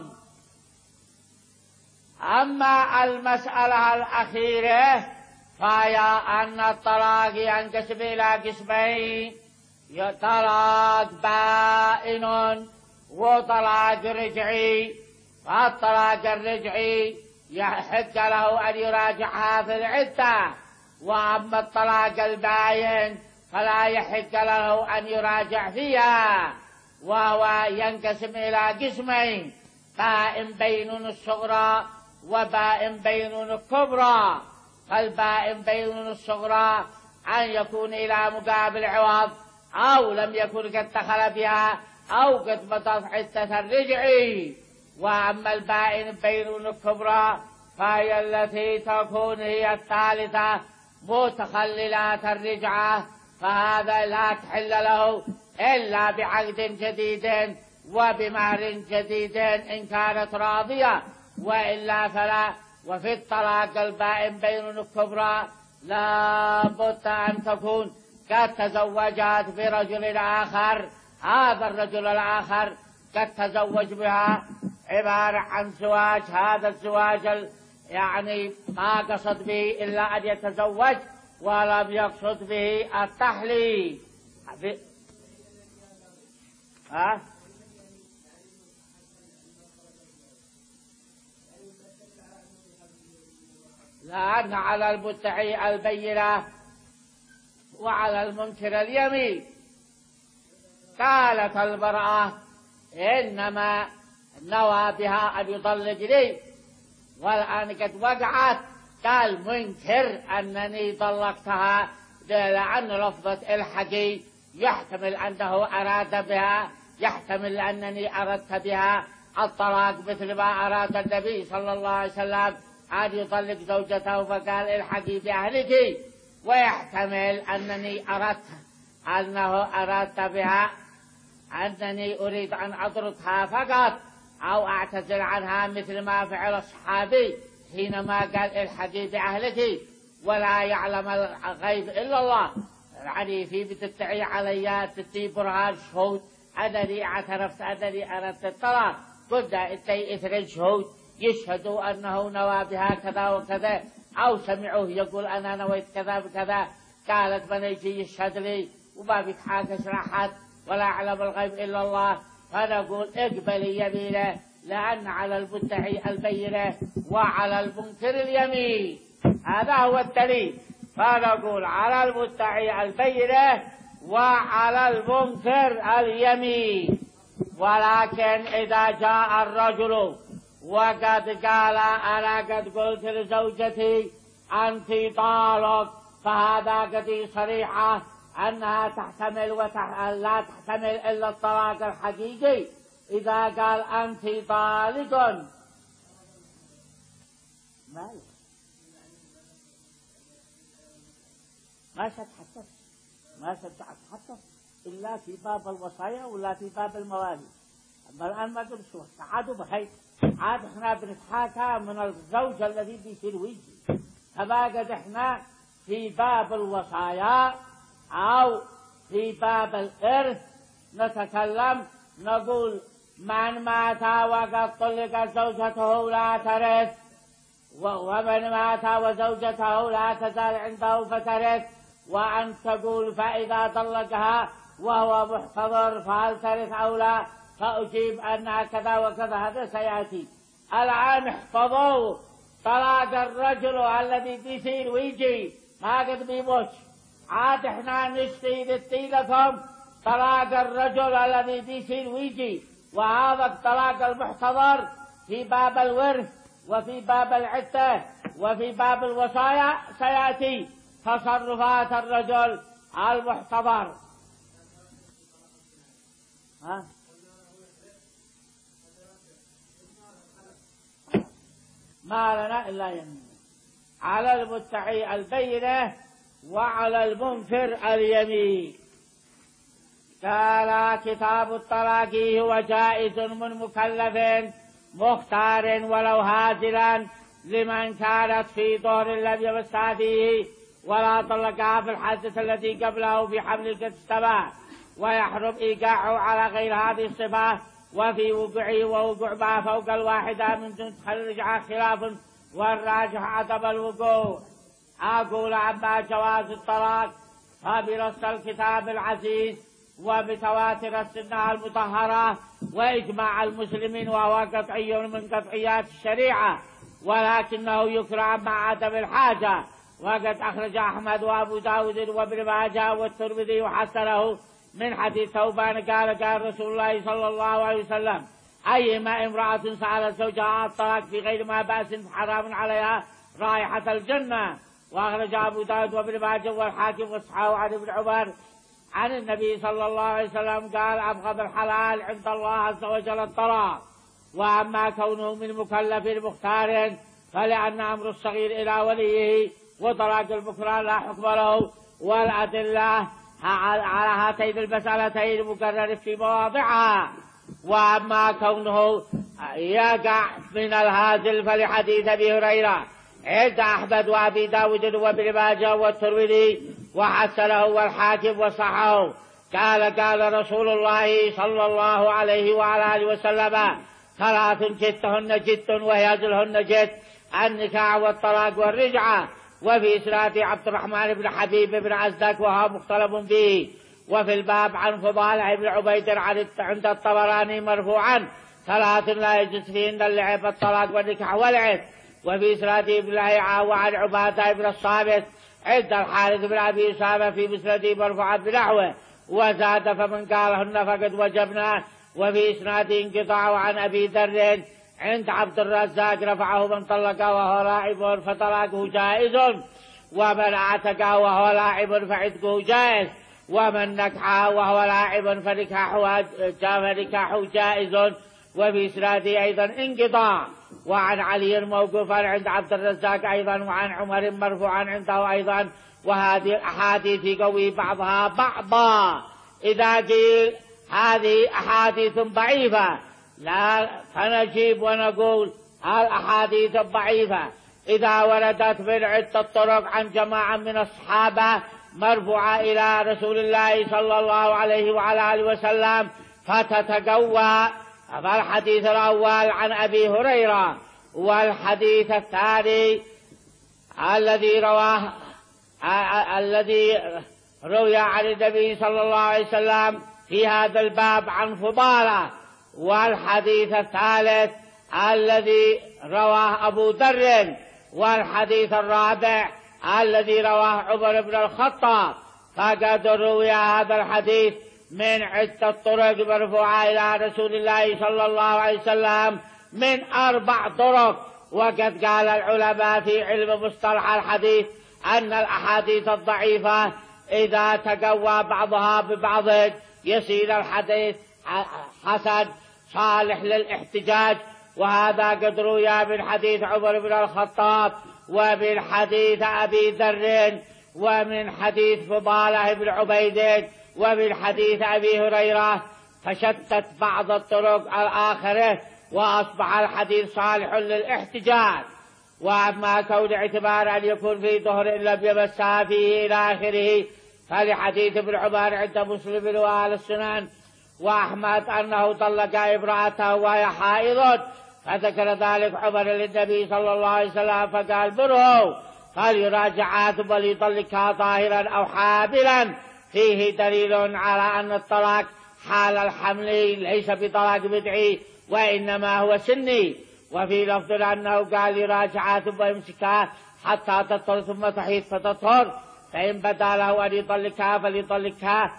أما المسألة الأخيرة فهي أن الطلاق ينقسم إلى قسمين: طلاق بائن وطلاق رجعي. فالطلاق الرجعي يحق له أن يراجعها في العدة، وأما الطلاق الباين فلا يحق له أن يراجع فيها، وهو ينقسم إلى قسمين: بائن بين الصغرى وبائن بين الكبرى. فالبائن بين الصغرى أن يكون إلى مقابل عوض أو لم يكن قد دخل بها أو قد مضت عدة الرجعي. وأما البائن بين الكبرى فهي التي تكون هي الثالثة متخللات الرجعة، فهذا لا تحل له إلا بعقد جديد وبمهر جديد إن كانت راضية، وإلا فلا. وفي الطلاق البائن بين الكبرى لا بد أن تكون قد تزوجت برجل آخر، هذا الرجل الآخر قد تزوج بها عبارة عن زواج، هذا الزواج يعني ما قصد به إلا أن يتزوج ولم يقصد به التحليل. ها؟ لأن على المدعي البينة وعلى المنكر اليمين. قالت المرأة إنما نوى بها أن يطلقني والآن قد وقعت، قال منكر أنني طلقتها، لأن لفظة الحقي يحتمل أنه أراد بها، يحتمل أنني أردت بها الطلاق مثل ما أراد النبي صلى الله عليه وسلم أن يطلق زوجته فقال الحقي بأهلك، ويحتمل أنني أردت أنه أردت بها أنني أريد أن أطردها فقط أو أعتذر عنها مثل ما فعل الصحابي حينما قال الحدي بأهلك ولا يعلم الغيب إلا الله، يعني في بتدعي علي تتي برهان شهود أنني اعترفت أنني أردت الطلاق، قلت إنتي اثنين شهود يشهدوا أنه نوى بها كذا وكذا أو سمعوه يقول أنا نويت كذا بكذا. قالت من يجي يشهد لي وما بيتحاكش راحت ولا يعلم الغيب إلا الله، فنقول اقبلي يمينه، لأن على المدعي البينة وعلى المنكر اليمين. هذا هو الدليل. فنقول على المدعي البينة وعلى المنكر اليمين. ولكن إذا جاء الرجل وقد قال أنا قد قلت لزوجتي أنت طالق، فهذا قضية صريحة أنها تحتمل ولا تحتمل إلا الطلاق الحقيقي. إذا قال أنت طالق ما ما ستتحدث ما ستتحدث إلا في باب الوصايا ولا في باب الموالي. أما الآن ما قلت شو تعادوا بخير، عاد إحنا بنتحاكى من الزوج الذي بيصير ويجي، فما قد إحنا في باب الوصايا أو في باب الإرث نتكلم نقول من مات وقد طلق زوجته لا ترث، ومن مات وزوجته لا تزال عنده فترث. وأن تقول فإذا طلقها وهو محتضر فهل ترث أو لا، فأجيب أنها كذا وكذا. هذا سيأتي. الآن احفظوا طلاق الرجل الذي بيصير ويجي ما قد بيموت. عاد احنا نشتي نشتي لكم طلاق الرجل الذي بيصير ويجي، وهذا الطلاق المحتضر في باب الورث وفي باب العدة وفي باب الوصايا سيأتي تصرفات الرجل المحتضر. ها؟ ما لنا إلا يمين. على المدعي البينة وعلى المنكر اليمين. قال كتاب الطلاق هو جائز من مكلف مختار ولو هازلا لمن كانت في دور لم يمسها فيه ولا طلقها في الحادثة التي قبله في حمل الكتاب، ويحرم إيقاعه على غير هذه الصفة وفي وقعه ووقوع ما فوق الواحدة من دون تخرج خلاف، والراجح عدم الوقوع. أقول عما جواز الطلاق فبنص الكتاب العزيز وبتواتر السنة المطهرة وإجماع المسلمين، وهو قطعي من قطعيات الشريعة، ولكنه يكره مع عدم الحاجة. وقد أخرج أحمد وأبو داود وابن ماجه والترمذي وحسنه من حديث ثوبان قال قال رسول الله صلى الله عليه وسلم أيما امرأة سألت زوجها الطلاق في غير ما بأس حرام عليها رائحة الجنة. وأخرج أبو داود وابن ماجه والحاكم وصححه عن ابن عمر عن النبي صلى الله عليه وسلم قال أبغض الحلال عند الله عز وجل الطلاق. وأما كونه من مكلف مختار فلأن أمر الصغير إلى وليه وطلاق المكره لا حكم له، والأدلة على هاتين المسألتين مكرر في مواضعها. وأما كونه يقع من الهازل فلحديث أبي هريرة عند أحمد وأبي داود وابن ماجه والترمذي وحسنه والحاكم وصححه قال قال رسول الله صلى الله عليه وعلى آله وسلم ثلاث جدهن جد ويزلهن جد: النكاح والطلاق والرجعة. وفي إسناد عبد الرحمن بن حبيب بن عزدك وهو مختلف به. وفي الباب عن فضالة بن عبيد عند الطبراني مرفوعا ثلاث لا يجوز فيهن اللعب الطلاق والنكاح والعد. وفي إسناد ابن لهيعة وعن عبادة بن الصامت عند الحارث بن أبي أسامة في مسنده مرفوعا بنحوه وزاد فمن قالهن فقد وجبنا. وفي إسناد انقطاع عن أبي ذر عند عبد الرزاق رفعه من طلق وهو لاعب فطلاقه جائز، ومن اعتق وهو لاعب فعتقه جائز، ومن نكح وهو لاعب فنكاحه جائز. وفي إسناده أيضا انقطاع وعن علي موقوفا عند عبد الرزاق أيضا، وعن عمر مرفوعا عنده أيضا. وهذه الأحاديث قوي بعضها بعضا. إذا قيل هذه أحاديث ضعيفة لا فنجيب ونقول الأحاديث الضعيفة إذا وردت من عدة طرق عن جماعة من الصحابة مرفوعة إلى رسول الله صلى الله عليه وعلى آله وسلم فتتقوى. فالحديث الأول عن أبي هريرة، والحديث الثاني الذي رواه الذي روي عن النبي صلى الله عليه وسلم في هذا الباب عن فضالة، والحديث الثالث الذي رواه أبو ذر، والحديث الرابع الذي رواه عمر بن الخطاب. فقد روي هذا الحديث من عدة طرق مرفوعة إلى رسول الله صلى الله عليه وسلم من أربع طرق. وقد قال العلماء في علم مصطلح الحديث أن الأحاديث الضعيفة إذا تقوى بعضها ببعض يصير الحديث حسن صالح للاحتجاج. وهذا قد روي من حديث عمر بن الخطاب، ومن حديث أبي ذر، ومن حديث فضالة بن عبيد، ومن حديث أبي هريرة، فشتت بعض الطرق الآخرة وأصبح الحديث صالح للاحتجاج. وأما كون اعتبار أن يكون في ظهر لم يمسها فيه إلى آخره فلحديث ابن عمر عند مسلم وأهل السنن وأحمد أنه طلق امرأته وهي حائض، فذكر ذلك عمر للنبي صلى الله عليه وسلم فقال مره فليراجعها ثم ليطلقها طاهرا أو حاملا. فيه دليل على أن الطلاق حال الحمل ليس بطلاق بدعي وإنما هو سني. وفي لفظ أنه قال يراجعها ثم يمسكها حتى تطهر ثم تحيض فتطهر، فإن بدا له أن يطلقها فليطلقها.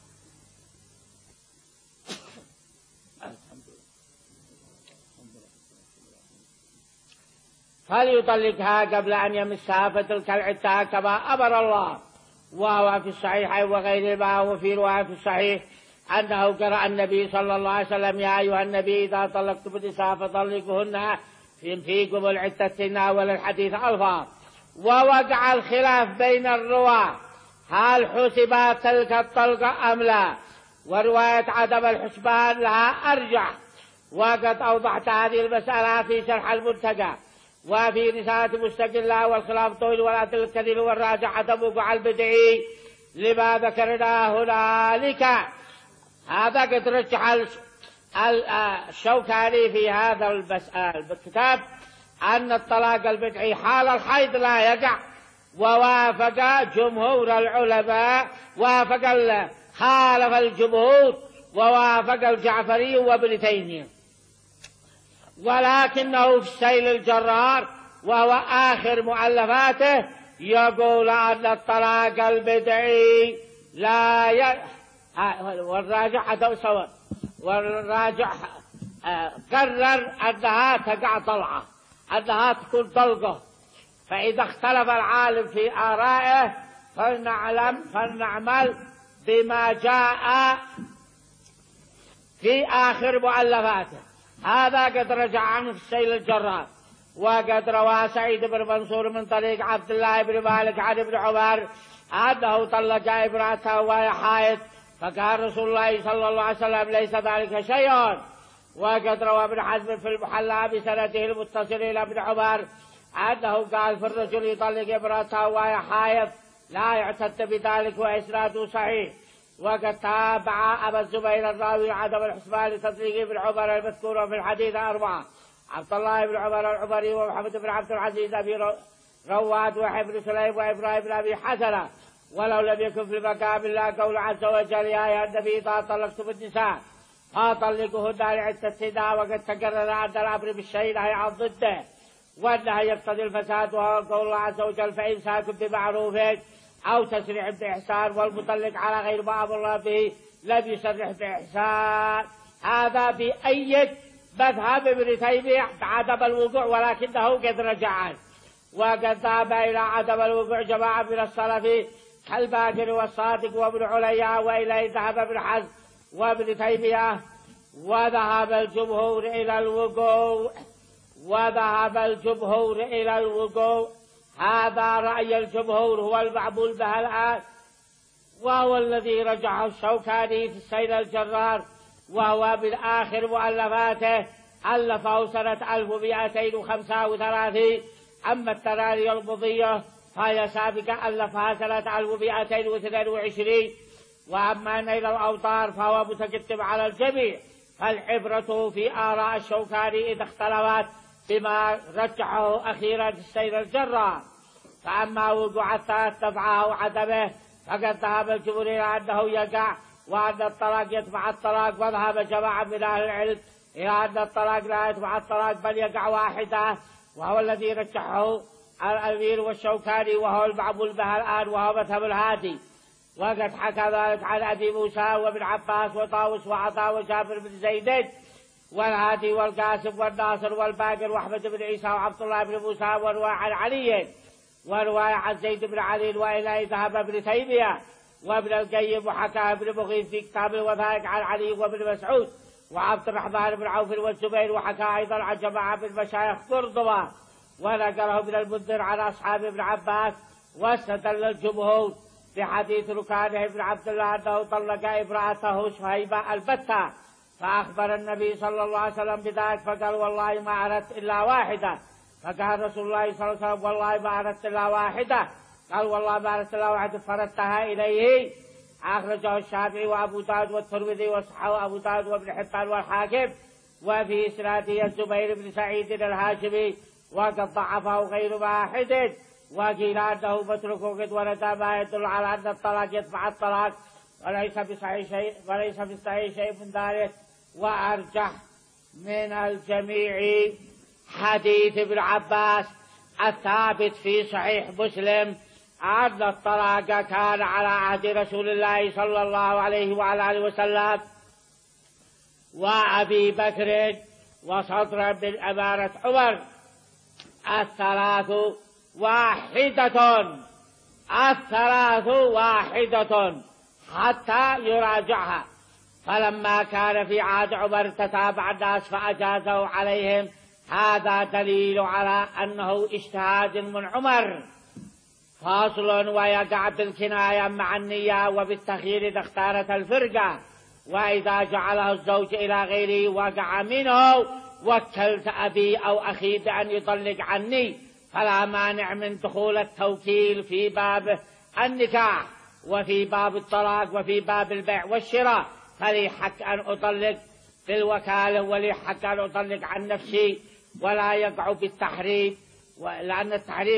فليطلقها قبل أن يمسها فتلك العدة كما أمر الله. وهو في الصحيح وغيرهما. وفي رواية في الصحيح أنه قرأ النبي صلى الله عليه وسلم يا أيها النبي إذا طلقتم النساء فطلقوهن فيكم العدتهن وللحديث ألفاظ. ووقع الخلاف بين الرواة هل حسبت تلك الطلقة أم لا، ورواية عدم الحسبان لها أرجح. وقد أوضحت هذه المسألة في شرح المنتقى وفي رسالة مستقلة. والخلاف طويل والأدلة الكثير والراجع عدم وقوع البدعي لما ذكرنا هنالك. هذا قد رجح الشوكاني في هذا الكتاب أن الطلاق البدعي حال الحيض لا يقع، ووافق جمهور العلماء، وافق خالف الجمهور ووافق الجعفري وابن تيمية. ولكنه في السيل الجرار وهو آخر مؤلفاته يقول أن الطلاق البدعي لا ي... والراجع حتى سواء والراجع قرر أنها تقع طلعة، أنها تكون طلقة. فإذا اختلف العالم في آرائه فلنعلم فلنعمل بما جاء في آخر مؤلفاته. هذا قد رجع عنه في السيل الجرار. وقد روى سعيد بن منصور من طريق عبد الله بن مالك عن ابن عمر أنه طلق امرأته وهي حائض، فقال رسول الله صلى الله عليه وسلم ليس ذلك شيء. وقد روى ابن حزم في المحلى بسنده المتصل إلى ابن عمر أنه قال في الرجل يطلق امرأته وهي حائض لا يعتد بذلك وإسناده صحيح. وقد تابع أبا الزبير الراوي عدم الحسبان لتطليق ابن عمر المذكور في الحديث أربعة: عبد الله بن عمر العمري ومحمد بن عبد العزيز أبي رواد وحي بن سليم وإبراهيم بن أبي حسنة. ولو لم يكن في مقام الله قول عز وجل يا أيها النبي إذا طلقتم النساء فطلقوهن لعدتهن. وقد تكرر أن الأمر بالشيء نهي عن ضده، والنهي يقتضي الفساد، وهو قول الله عز وجل فإمساك بمعروف أو تسريح بإحسان، والمطلق على غير ما أمر الله به لم يسرح بإحسان. هذا بأيد مذهب ابن تيمية بعدم الوقوع، ولكنه قد رجع عنه. وقد ذهب إلى عدم الوقوع جماعة من السلف كالباقر والصادق وابن عليا، وإليه ذهب ابن حزم وابن تيمية. وذهب الجمهور إلى الوقوع وذهب الجمهور إلى الوقوع هذا رأي الجمهور هو المعمول به الآن، وهو الذي رجعه الشوكاني في السيل الجرار، وهو من آخر مؤلفاته ألفه سنة ألف ومئتين وخمسة وثلاثين. أما التراني البضية فهي سابقة ألفها سنة ألف ومئتين واثنين وعشرين. وأما نيل الأوطار فهو متكتب على الجميع، فالعبرة في آراء الشوكاني إذا اختلفت بما رجحه أخيرا السيد الجرار. فأما وقوع الثلاث تبعه وعدمه فقد ذهب الجمهور إلى أنه يقع وأن الطلاق يتبع الطلاق، وذهب جماعة من أهل العلم إلى أن الطلاق لا يتبع الطلاق بل يقع واحدة، وهو الذي رجحه الأمير والشوكاني وهو المعمول به الآن وهو مذهب الهادي. وقد حكى ذلك عن أبي موسى وابن عباس وطاووس وعطاء وجابر بن زيد والهادي والقاسم والناصر والباقر وأحمد بن عيسى وعبد الله بن موسى، ورواية عن علي ورواية عن زيد بن علي، وإليه ذهب ابن تيمية وابن القيم، وحكى ابن مغيث في كتاب الوثائق عن علي وابن مسعود وعبد الرحمن بن عوف والزبير، وحكى أيضا عن جماعة من مشايخ قرطبة، ونقله من المنذر عن أصحاب ابن عباس. واستدل الجمهور بحديث ركانه بن عبد الله أنه طلق امرأته سهيبة البتة، فأخبر النبي صلى الله عليه وسلم بذلك فقال والله ما أردت إلا واحدة، فقال رسول الله صلى الله عليه وسلم والله ما أردت إلا واحدة، قال والله ما أردت إلا واحدة فردتها إليه. أخرجه الشافعي وأبو داود والترمذي وصححه أبو داود وابن حبان والحاكم، وفي إسناده الزبير بن سعيد الهاشمي وقد ضعفه غير واحد، وقيل أنه متروك وقد ورد ما يدل على أن الطلاق يتبع الطلاق، وليس بصحيح شيء وليس بصحيح شيء من ذلك. وأرجح من الجميع حديث ابن عباس الثابت في صحيح مسلم أن الطلاق كان على عهد رسول الله صلى الله عليه وعلى آله وسلم وأبي بكر وصدر من أمارة عمر الثلاث واحدة الثلاث واحدة حتى يراجعها. فلما كان في عهد عمر تتابع الناس فأجازه عليهم، هذا دليل على أنه اجتهاد من عمر. فاصل ويقع بالكناية مع النية وبالتخيير إذا اختارت الفرقة، وإذا جعله الزوج إلى غيره وقع منه وكلت أبي أو أخي بأن يطلق عني، فلا مانع من دخول التوكيل في باب النكاح وفي باب الطلاق وفي باب البيع والشراء، فلي حق أن أطلق بالوكالة ولي حق أن أطلق عن نفسي، ولا يقع بالتحريم، لأن التحريم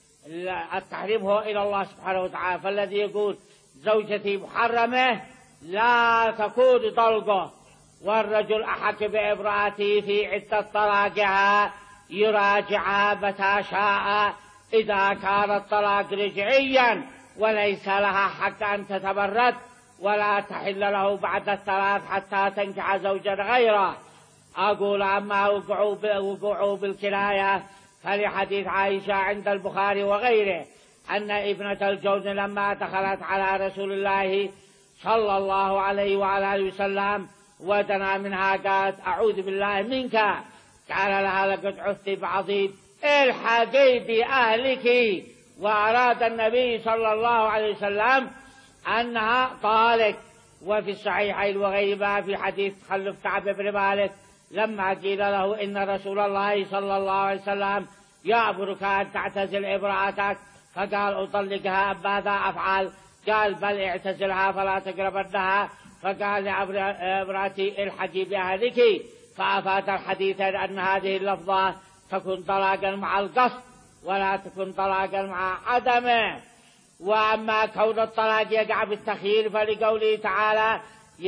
التحريم هو إلى الله سبحانه وتعالى. فالذي يقول زوجتي محرمة لا تكون طلقه، والرجل أحق بامرأته في عدة طلاقها يراجعها متى شاء إذا كان الطلاق رجعيا، وليس لها حق أن تتبرد ولا تحل له بعد الثلاث حتى تنكح زوجا غيره. أقول أما وقوعوا بالكناية فلحديث عائشة عند البخاري وغيره أن ابنة الجوز لما دخلت على رسول الله صلى الله عليه وعلى آله وسلم ودنا منها قالت أعوذ بالله منك، قال لها لقد عثت بعظيم الحقي بأهلك. وأراد النبي صلى الله عليه وسلم أنها طالق. وفي الصحيحين وغيرهما في حديث تخلف كعب بن مالك لما قيل له إن رسول الله صلى الله عليه وسلم يأمرك أن تعتزل امرأتك، فقال أطلقها أم ماذا أفعل؟ قال بل اعتزلها فلا تقربنها، فقال لامرأتي الحقي بأهلك. فأفاد الحديث أن هذه اللفظة تكون طلاقا مع القصد ولا تكون طلاقا مع عدمه. وأما كون الطلاق يقع بالتخيير فلقوله تعالى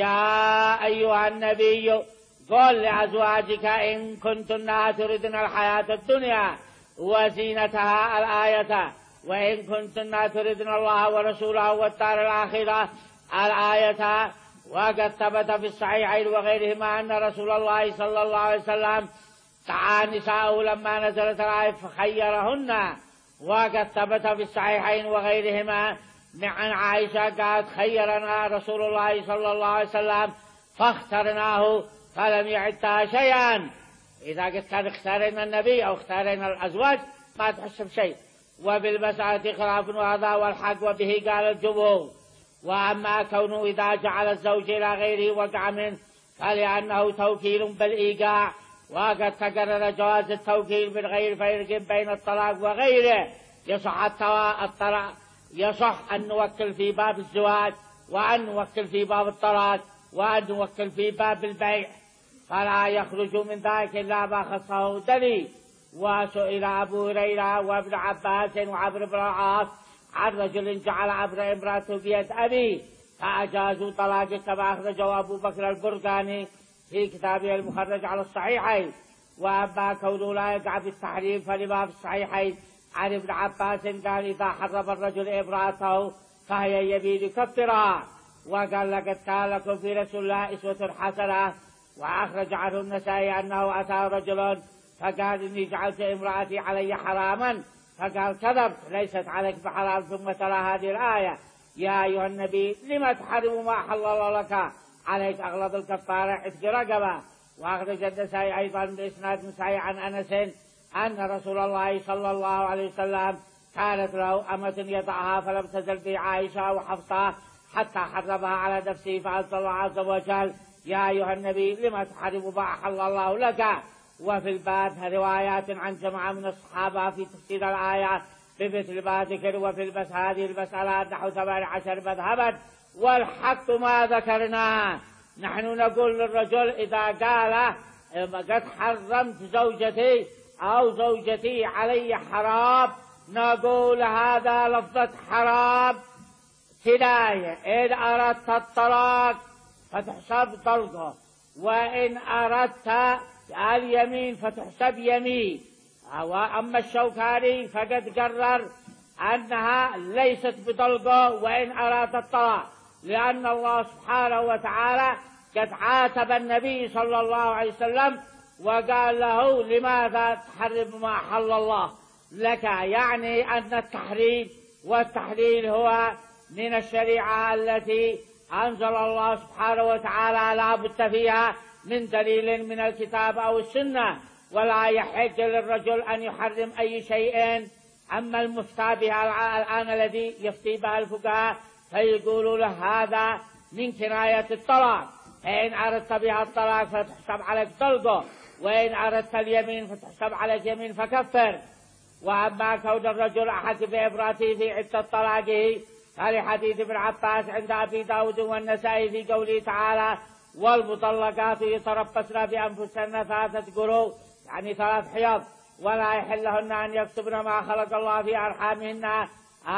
يا أيها النبي قل لأزواجك إن كنتن تردن الحياة الدنيا وزينتها الآية وإن كنتن تردن الله ورسوله والدار الآخرة الآية. وقد ثبت في الصحيحين وغيرهما أن رسول الله صلى الله عليه وسلم دعا نساءه لما نزلت الآية فخيرهن. وقد ثبت في الصحيحين وغيرهما عن عائشة قالت خيرنا رسول الله صلى الله عليه وسلم فاخترناه فلم يعدها شيئا. إذا قد كان اختارنا النبي أو اختارنا الأزواج ما تحس بشيء. وبالمسألة خلاف وهذا والحق وبه قال الجمهور. وأما كونه إذا جعل الزوج إلى غيره وقع منه فلأنه توكيل بالإيقاع وقد تقرر جواز التوكيل من غير فرق بين الطلاق وغيره. يصح الطلاق، يصح أن نوكل في باب الزواج، وأن نوكل في باب الطلاق، وأن نوكل في باب البيع، فلا يخرج من ذلك إلا ما خصه دليل. وسئل أبو هريرة وابن عباس وعمرو بن العاص عن رجل جعل عبر امرأته بيد أبيه فأجازوا طلاقه، كما أخرجه أبو بكر البرقاني في كتابه المخرج على الصحيحين. وأما كونه لا يقع بالتحريم فلما في الصحيحين عن ابن عباس قال إذا حرم الرجل امرأته فهي يمين يكفرها. وقال لقد كان لكم في رسول الله أسوة حسنة. وأخرج عنه النسائي أنه أتى رجل فقال إني جعلت امرأتي علي حراما، فقال كذبت ليست عليك بحرام، ثم ترى هذه الآية يا أيها النبي لما تحرم ما حل الله لك، عليك أغلظ الكفارة عتق رقبة. وأخرج النسائي أيضا بإسناد صحيح عن أنس أن رسول الله صلى الله عليه وسلم كانت له أمة يضعها فلم تزل به عائشة وحفصة حتى حرمها على نفسه، فأنزل الله عز وجل يا أيها النبي لما تحرم ما أحل الله لك. وفي الباب روايات عن جماعة من الصحابة في تفسير الآية بمثل ما ذكر. وفي المس هذه المسألة نحو ثمان عشر مذهبا، والحق ما ذكرناه. نحن نقول للرجل إذا قال قد حرمت زوجتي أو زوجتي علي حرام، نقول هذا لفظة حرام كناية. إن أردت الطلاق فتحسب طلقه، وإن أردت اليمين فتحسب يمين. وأما الشوكاني فقد قرر أنها ليست بطلقه وإن أراد الطلاق، لأن الله سبحانه وتعالى قد عاتب النبي صلى الله عليه وسلم وقال له لماذا تحرم ما أحل الله لك، يعني أن التحريم والتحليل هو من الشريعة التي أنزل الله سبحانه وتعالى لا بد فيها من دليل من الكتاب أو السنة، ولا يحق للرجل أن يحرم أي شيء. أما المفتى بها الآن الذي يفتي بها الفقهاء فيقولوا له هذا من كناية الطلاق، فإن أردت بها الطلاق فتحسب عليك طلقه، وإن أردت اليمين فتحسب عليك يمين فكفر. وأما كون الرجل أحد بإبراته في عدة طلاقه فلحديث ابن عباس عند أبي داود والنسائي في قوله تعالى والمطلقات يتربصن بأنفسهن ثلاثة قروء، يعني ثلاث حيض، ولا يحل لهن أن يكتبن ما خلق الله في أرحامهن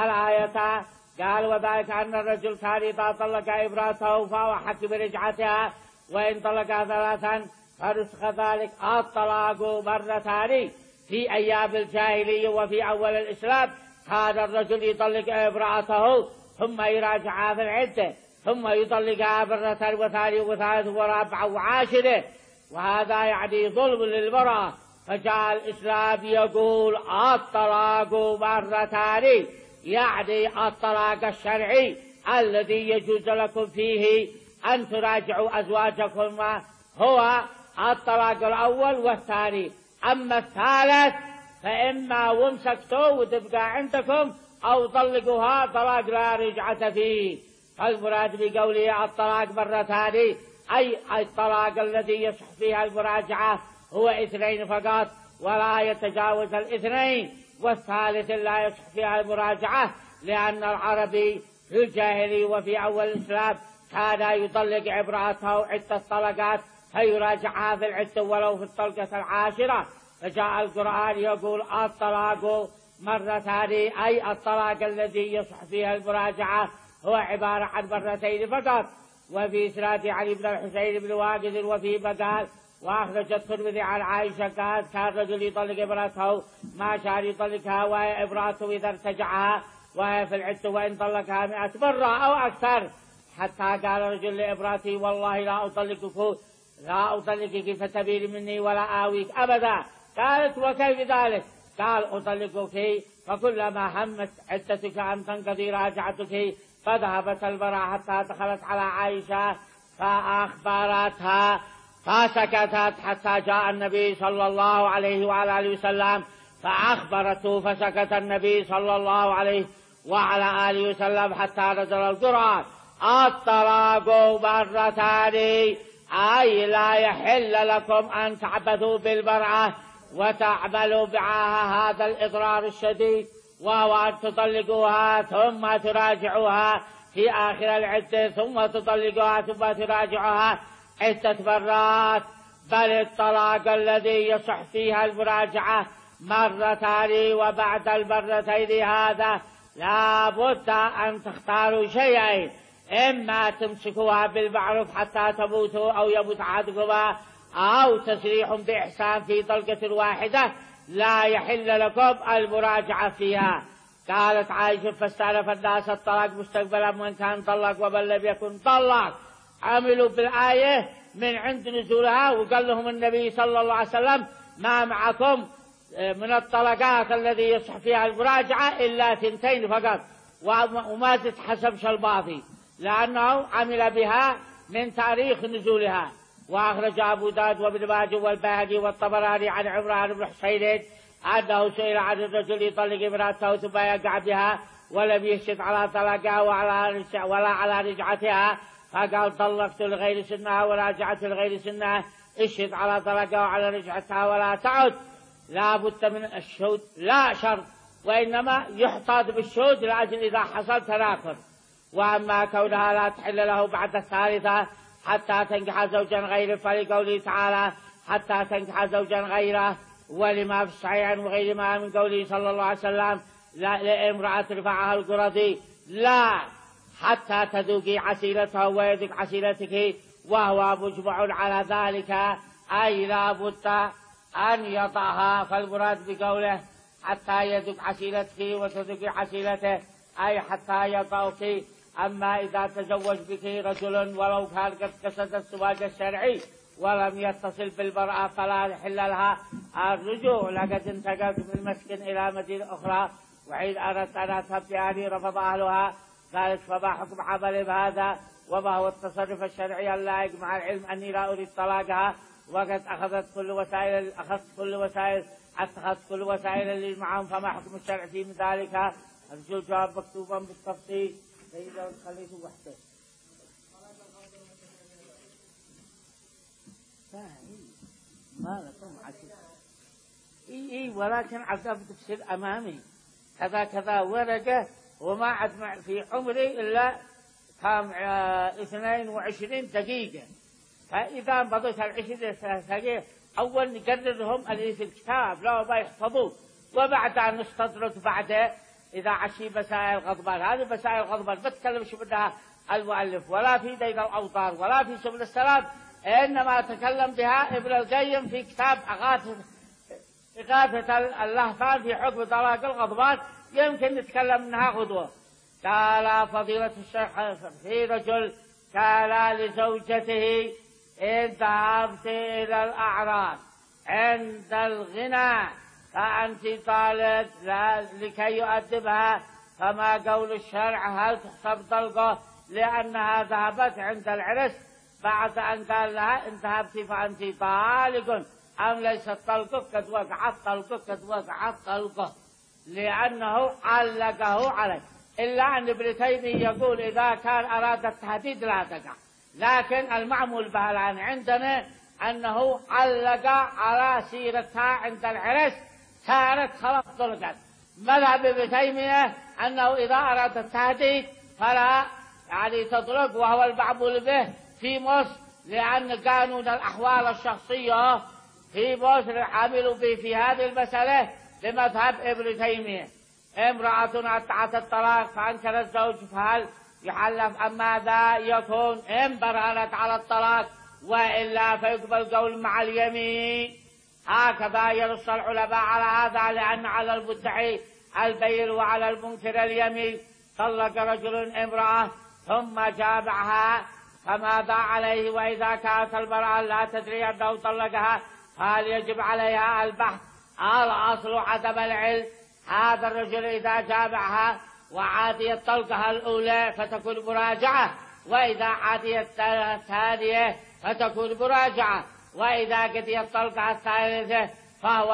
الآية. قال وذلك أن الرجل كان إذا طلق امرأته فهو حق برجعتها، وإن طلقها ثلاثا فرسخ ذلك الطلاق مرتان. في أيام الجاهلية وفي أول الإسلام كان الرجل يطلق امرأته ثم يراجعها في العدة، ثم يطلقها مرة وثانية وثالثة ورابعة وعاشرة، وهذا يعني ظلم للمرأة. فجاء الإسلام يقول الطلاق مرتان، يعني الطلاق الشرعي الذي يجوز لكم فيه أن تراجعوا أزواجكم هو الطلاق الأول والثاني. أما الثالث فإما ومسكتوا وتبقى عندكم أو طلقوها طلاق لا رجعة فيه. المراد بقوله الطلاق مرتان أي الطلاق الذي يصح فيها المراجعة هو اثنين فقط ولا يتجاوز الاثنين، والثالث لا يصح فيها المراجعة، لأن العربي في الجاهلي وفي أول الإسلام كان يطلق امرأته عدة طلقات فيراجعها في العدة ولو في الطلقة العاشرة. فجاء القرآن يقول الطلاق مرتان أي الطلاق الذي يصح فيها المراجعة هو عبارة عن مرتين فقط. وفي إسناد علي بن الحسين بن واقد وفي مقال وأخرج الترمذي عن عائشة قالت كان رجل يطلق امرأته ما شاء يطلقها وهي امرأته إذا ارتجعها وهي في العدة، وإن طلقها مئة مرة أو أكثر، حتى قال رجل لامرأته والله لا أطلقك لا أطلقك فتبين مني ولا آويك أبدا. قالت وكيف ذلك؟ قال أطلقك فكلما همت عدتك أن تنقضي راجعتك، فذهبت المرأة حتى دخلت على عائشة فأخبرتها فسكتت حتى جاء النبي صلى الله عليه وعلى آله وسلم فأخبرته، فسكت النبي صلى الله عليه وعلى آله وسلم حتى نزل القرآن الطلاق مرتان أي لا يحل لكم أن تعبثوا بالمرأة وتعملوا معها هذا الإضرار الشديد، وهو أن تطلقوها ثم تراجعوها في آخر العدة، ثم تطلقوها ثم تراجعوها عدة مرات، بل الطلاق الذي يصح فيها المراجعة مرتان، وبعد المرتين هذا لا بد أن تختاروا شيئين: إما تمسكوها بالمعروف حتى تموتوا أو يموت أحدكما، أو تسريح بإحسان في طلقة واحدة لا يحل لكم المراجعة فيها. قالت عائشة: فاستأنف الناس الطلاق مستقبلا من كان طلق ومن لم يكن طلق. عملوا بالآية من عند نزولها، وقال لهم النبي صلى الله عليه وسلم: ما معكم من الطلقات الذي يصح فيها المراجعة إلا ثنتين فقط، وما تتحسبش الباقي، لأنه عمل بها من تاريخ نزولها. وأخرج أبو داود وابن ماجه والبيهقي والطبراني عن عمران بن حسين أنه سئل عن الرجل يطلق امرأته ثم يقع بها ولم يشهد على طلاقها ولا على رجعتها، فقال: طلقت لغير سنها وراجعت لغير سنها، اشهد على طلاقها وعلى رجعتها ولا تعد. لا بد من الشهود، لا شرط، وإنما يحتاط بالشهود لأجل إذا حصل تناقض. وأما كونها لا تحل له بعد الثالثة حتى تنكح زوجا غيره، فلقوله تعالى: حتى تنكح زوجا غيره، ولما في الصحيح وغير ما من قوله صلى الله عليه وسلم: لامرأة رفعها القرظي: لا حتى تذوقي عسيلتها ويذوق عسيلتك، وهو مجمع على ذلك، أي لا بد أن يطأها. فالمراد بقوله حتى يذوق عسيلتك وتذوقي عسيلته أي حتى يطأك. أما إذا تزوج بك رجل ولو كان قد قصد الزواج الشرعي ولم يتصل بالمرأة فلا يحل لها الرجوع، لقد انتقلت من مسكن إلى مدينة أخرى وحين أردت أن أذهب بأهلي رفض أهلها، قالت: فما حكم عمل بهذا؟ وما هو التصرف الشرعي اللائق مع العلم أني لا أريد طلاقها وقد أخذت كل وسائل أخذت كل وسائل اتخذت كل وسائل اللي معهم، فما حكم الشرع في ذلك؟ أرجو الجواب مكتوبا بالتفصيل. سيدنا خليته وحده. ما لكم عشر إي إي ولكن عذاب تفسير أمامي كذا كذا ورقة، وما عد في عمري إلا كام اثنين وعشرين دقيقة، فإذا مضيت العشرين دقيقة أول نقررهم اللي في الكتاب لا ما يحفظوه، وبعد أن نستدرك بعده إذا عشي مسائل غضبان. هذه مسائل غضبان ما تكلمش منها المؤلف ولا في دين الأوطار ولا في سبل السلام، إنما تكلم بها ابن القيم في كتاب أغاثة إغاثة اللهفان في حكم طلاق الغضبان، يمكن نتكلم منها غدوة. قال فضيلة الشيخ: في رجل قال لزوجته: إن ذهبت إلى الأعراب عند الغنى فأنت طالب لكي يؤدبها، فما قول الشرع؟ هل تحسب طلقه لأنها ذهبت عند العرس بعد أن قال لها إن ذهبت فأنت طالق، أم ليس طلقك قد وقعت طلقك قد وقعت طلقه؟ لأنه علقه عليه. إلا أن ابن تيمية يقول إذا كان أراد التهديد لا تقع، لكن المعمول به الآن عندنا أنه علق على سيرتها عند العرس كانت خلاص طلقت. مذهب ابن تيمية أنه إذا أراد التهديد فلا يعني تطلق، وهو المعمول به في مصر، لأن قانون الأحوال الشخصية في مصر عملوا به في هذه المسألة بمذهب ابن تيمية. امرأة أدعت الطلاق فأنكر الزوج فهل يحلف أم ماذا يكون؟ إن برهنت على الطلاق وإلا فيقبل قول مع اليمين. هكذا ينص العلماء على هذا، لأن على المدعي البين وعلى المنكر اليمين. طلق رجل امرأة ثم جامعها فماذا عليه؟ وإذا كانت المرأة لا تدري أنه طلقها هل يجب عليها البحث؟ الأصل عدم العلم. هذا الرجل إذا جامعها وعادية طلقها الأولى فتكون مراجعة، وإذا عادية الثانية فتكون مراجعة، وإذا قضيت طلقها الثالثة فهو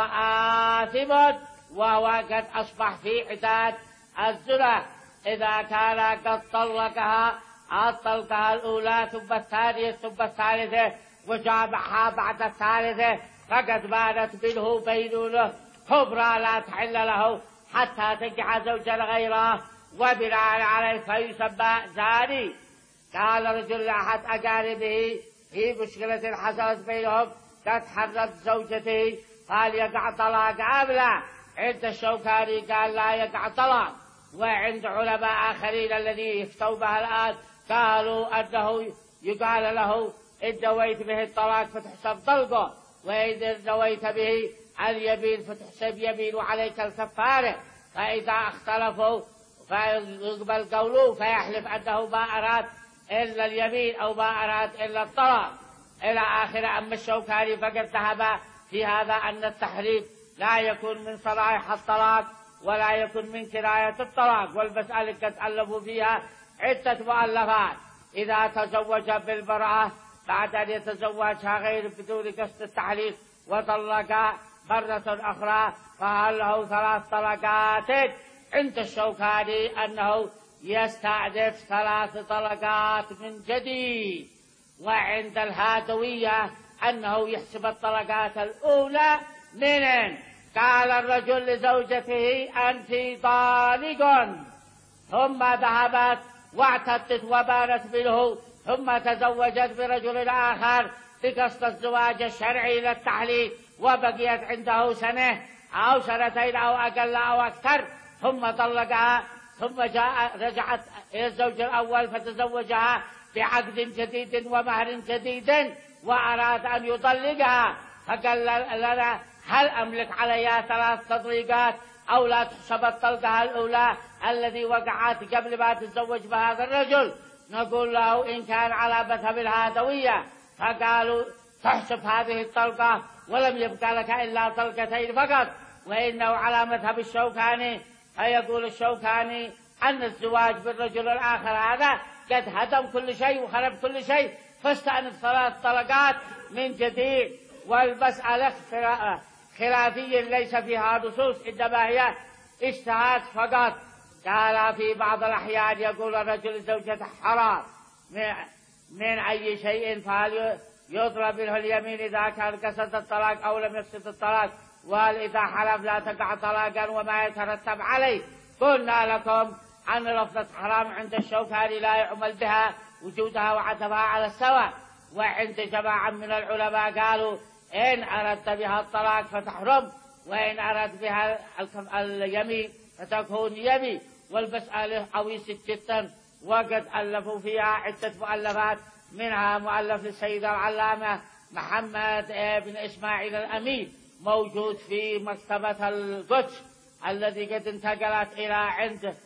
آثم، وهو قد أصبح في عداد الزنا. إذا كان قد طلقها الطلقة الأولى ثم الثانية ثم الثالثة وجامعها بعد الثالثة فقد بانت منه بينونة كبرى لا تحل له حتى تنكح زوجا غيره وبناء عليه فيسمى زاني. قال رجل لأحد أقاربه في مشكلة حصلت بينهم قد حرمت زوجته قال يقع طلاق أم لا؟ عند الشوكاني قال لا يقع طلاق. وعند علماء آخرين الذين يفتوا بها الآن قالوا أنه يقال له إن نويت به الطلاق فتحسب طلقه، وإن نويت به اليمين فتحسب يمين وعليك الكفارة. فإذا اختلفوا فيقبل قوله فيحلف أنه ما أراد إلا اليمين أو ما أراد إلا الطلاق إلى آخر. أما الشوكاني فقد ذهب في هذا أن التحريف لا يكون من صلاح الطلاق ولا يكون من كراية الطلاق، والمسألة قد ألفوا فيها عدة مؤلفات. إذا تزوج بالمرأة بعد أن يتزوجها غير بدون قصد التحريف وطلق مرة أخرى فهل له ثلاث طلقات؟ عند الشوكاني أنه يستأنف ثلاث طلقات من جديد. وعند الهادوية أنه يحسب الطلقات الأولى منين؟ قال الرجل لزوجته أنت طالق، ثم ذهبت واعتدت وبانت منه، ثم تزوجت برجل آخر بقصد الزواج الشرعي للتحليل وبقيت عنده سنة أو سنتين أو أقل أو أكثر ثم طلقها، ثم جاء رجعت إلى الزوج الأول فتزوجها بعقد جديد ومهر جديد وأراد أن يطلقها، فقال لنا هل أملك عليها ثلاث تطليقات أو لا تحسب الطلقة الأولى الذي وقعت قبل ما تتزوج بهذا الرجل؟ نقول له إن كان على مذهب الهادوية فقالوا تحسب هذه الطلقة ولم يبقى لك إلا طلقتين فقط. وإنه على مذهب الشوكاني فيقول الشوكاني أن الزواج بالرجل الآخر هذا قد هدم كل شيء وخرب كل شيء، فاستأنف ثلاث طلقات من جديد. والمسألة خلافية ليس فيها نصوص إنما هي اجتهاد فقط. قال في بعض الأحيان يقول الرجل زوجته حرام من أي شيء فهل يضرب منه اليمين إذا كان قصد الطلاق أو لم يقصد الطلاق، وهل إذا حلف لا تقع طلاقا وما يترتب عليه؟ قلنا لكم أن لفظة حرام عند الشوكاني لا يعمل بها وجودها وعدمها على السواء. وعند جماعة من العلماء قالوا إن أردت بها الطلاق فتحرم، وإن أردت بها اليمين فتكون يمين. والمسألة عويصة جدا وقد ألفوا فيها عدة مؤلفات، منها مؤلف للسيد العلامة محمد بن إسماعيل الأمين موجود في مكتبة القدس الذي قد انتقلت إلى عند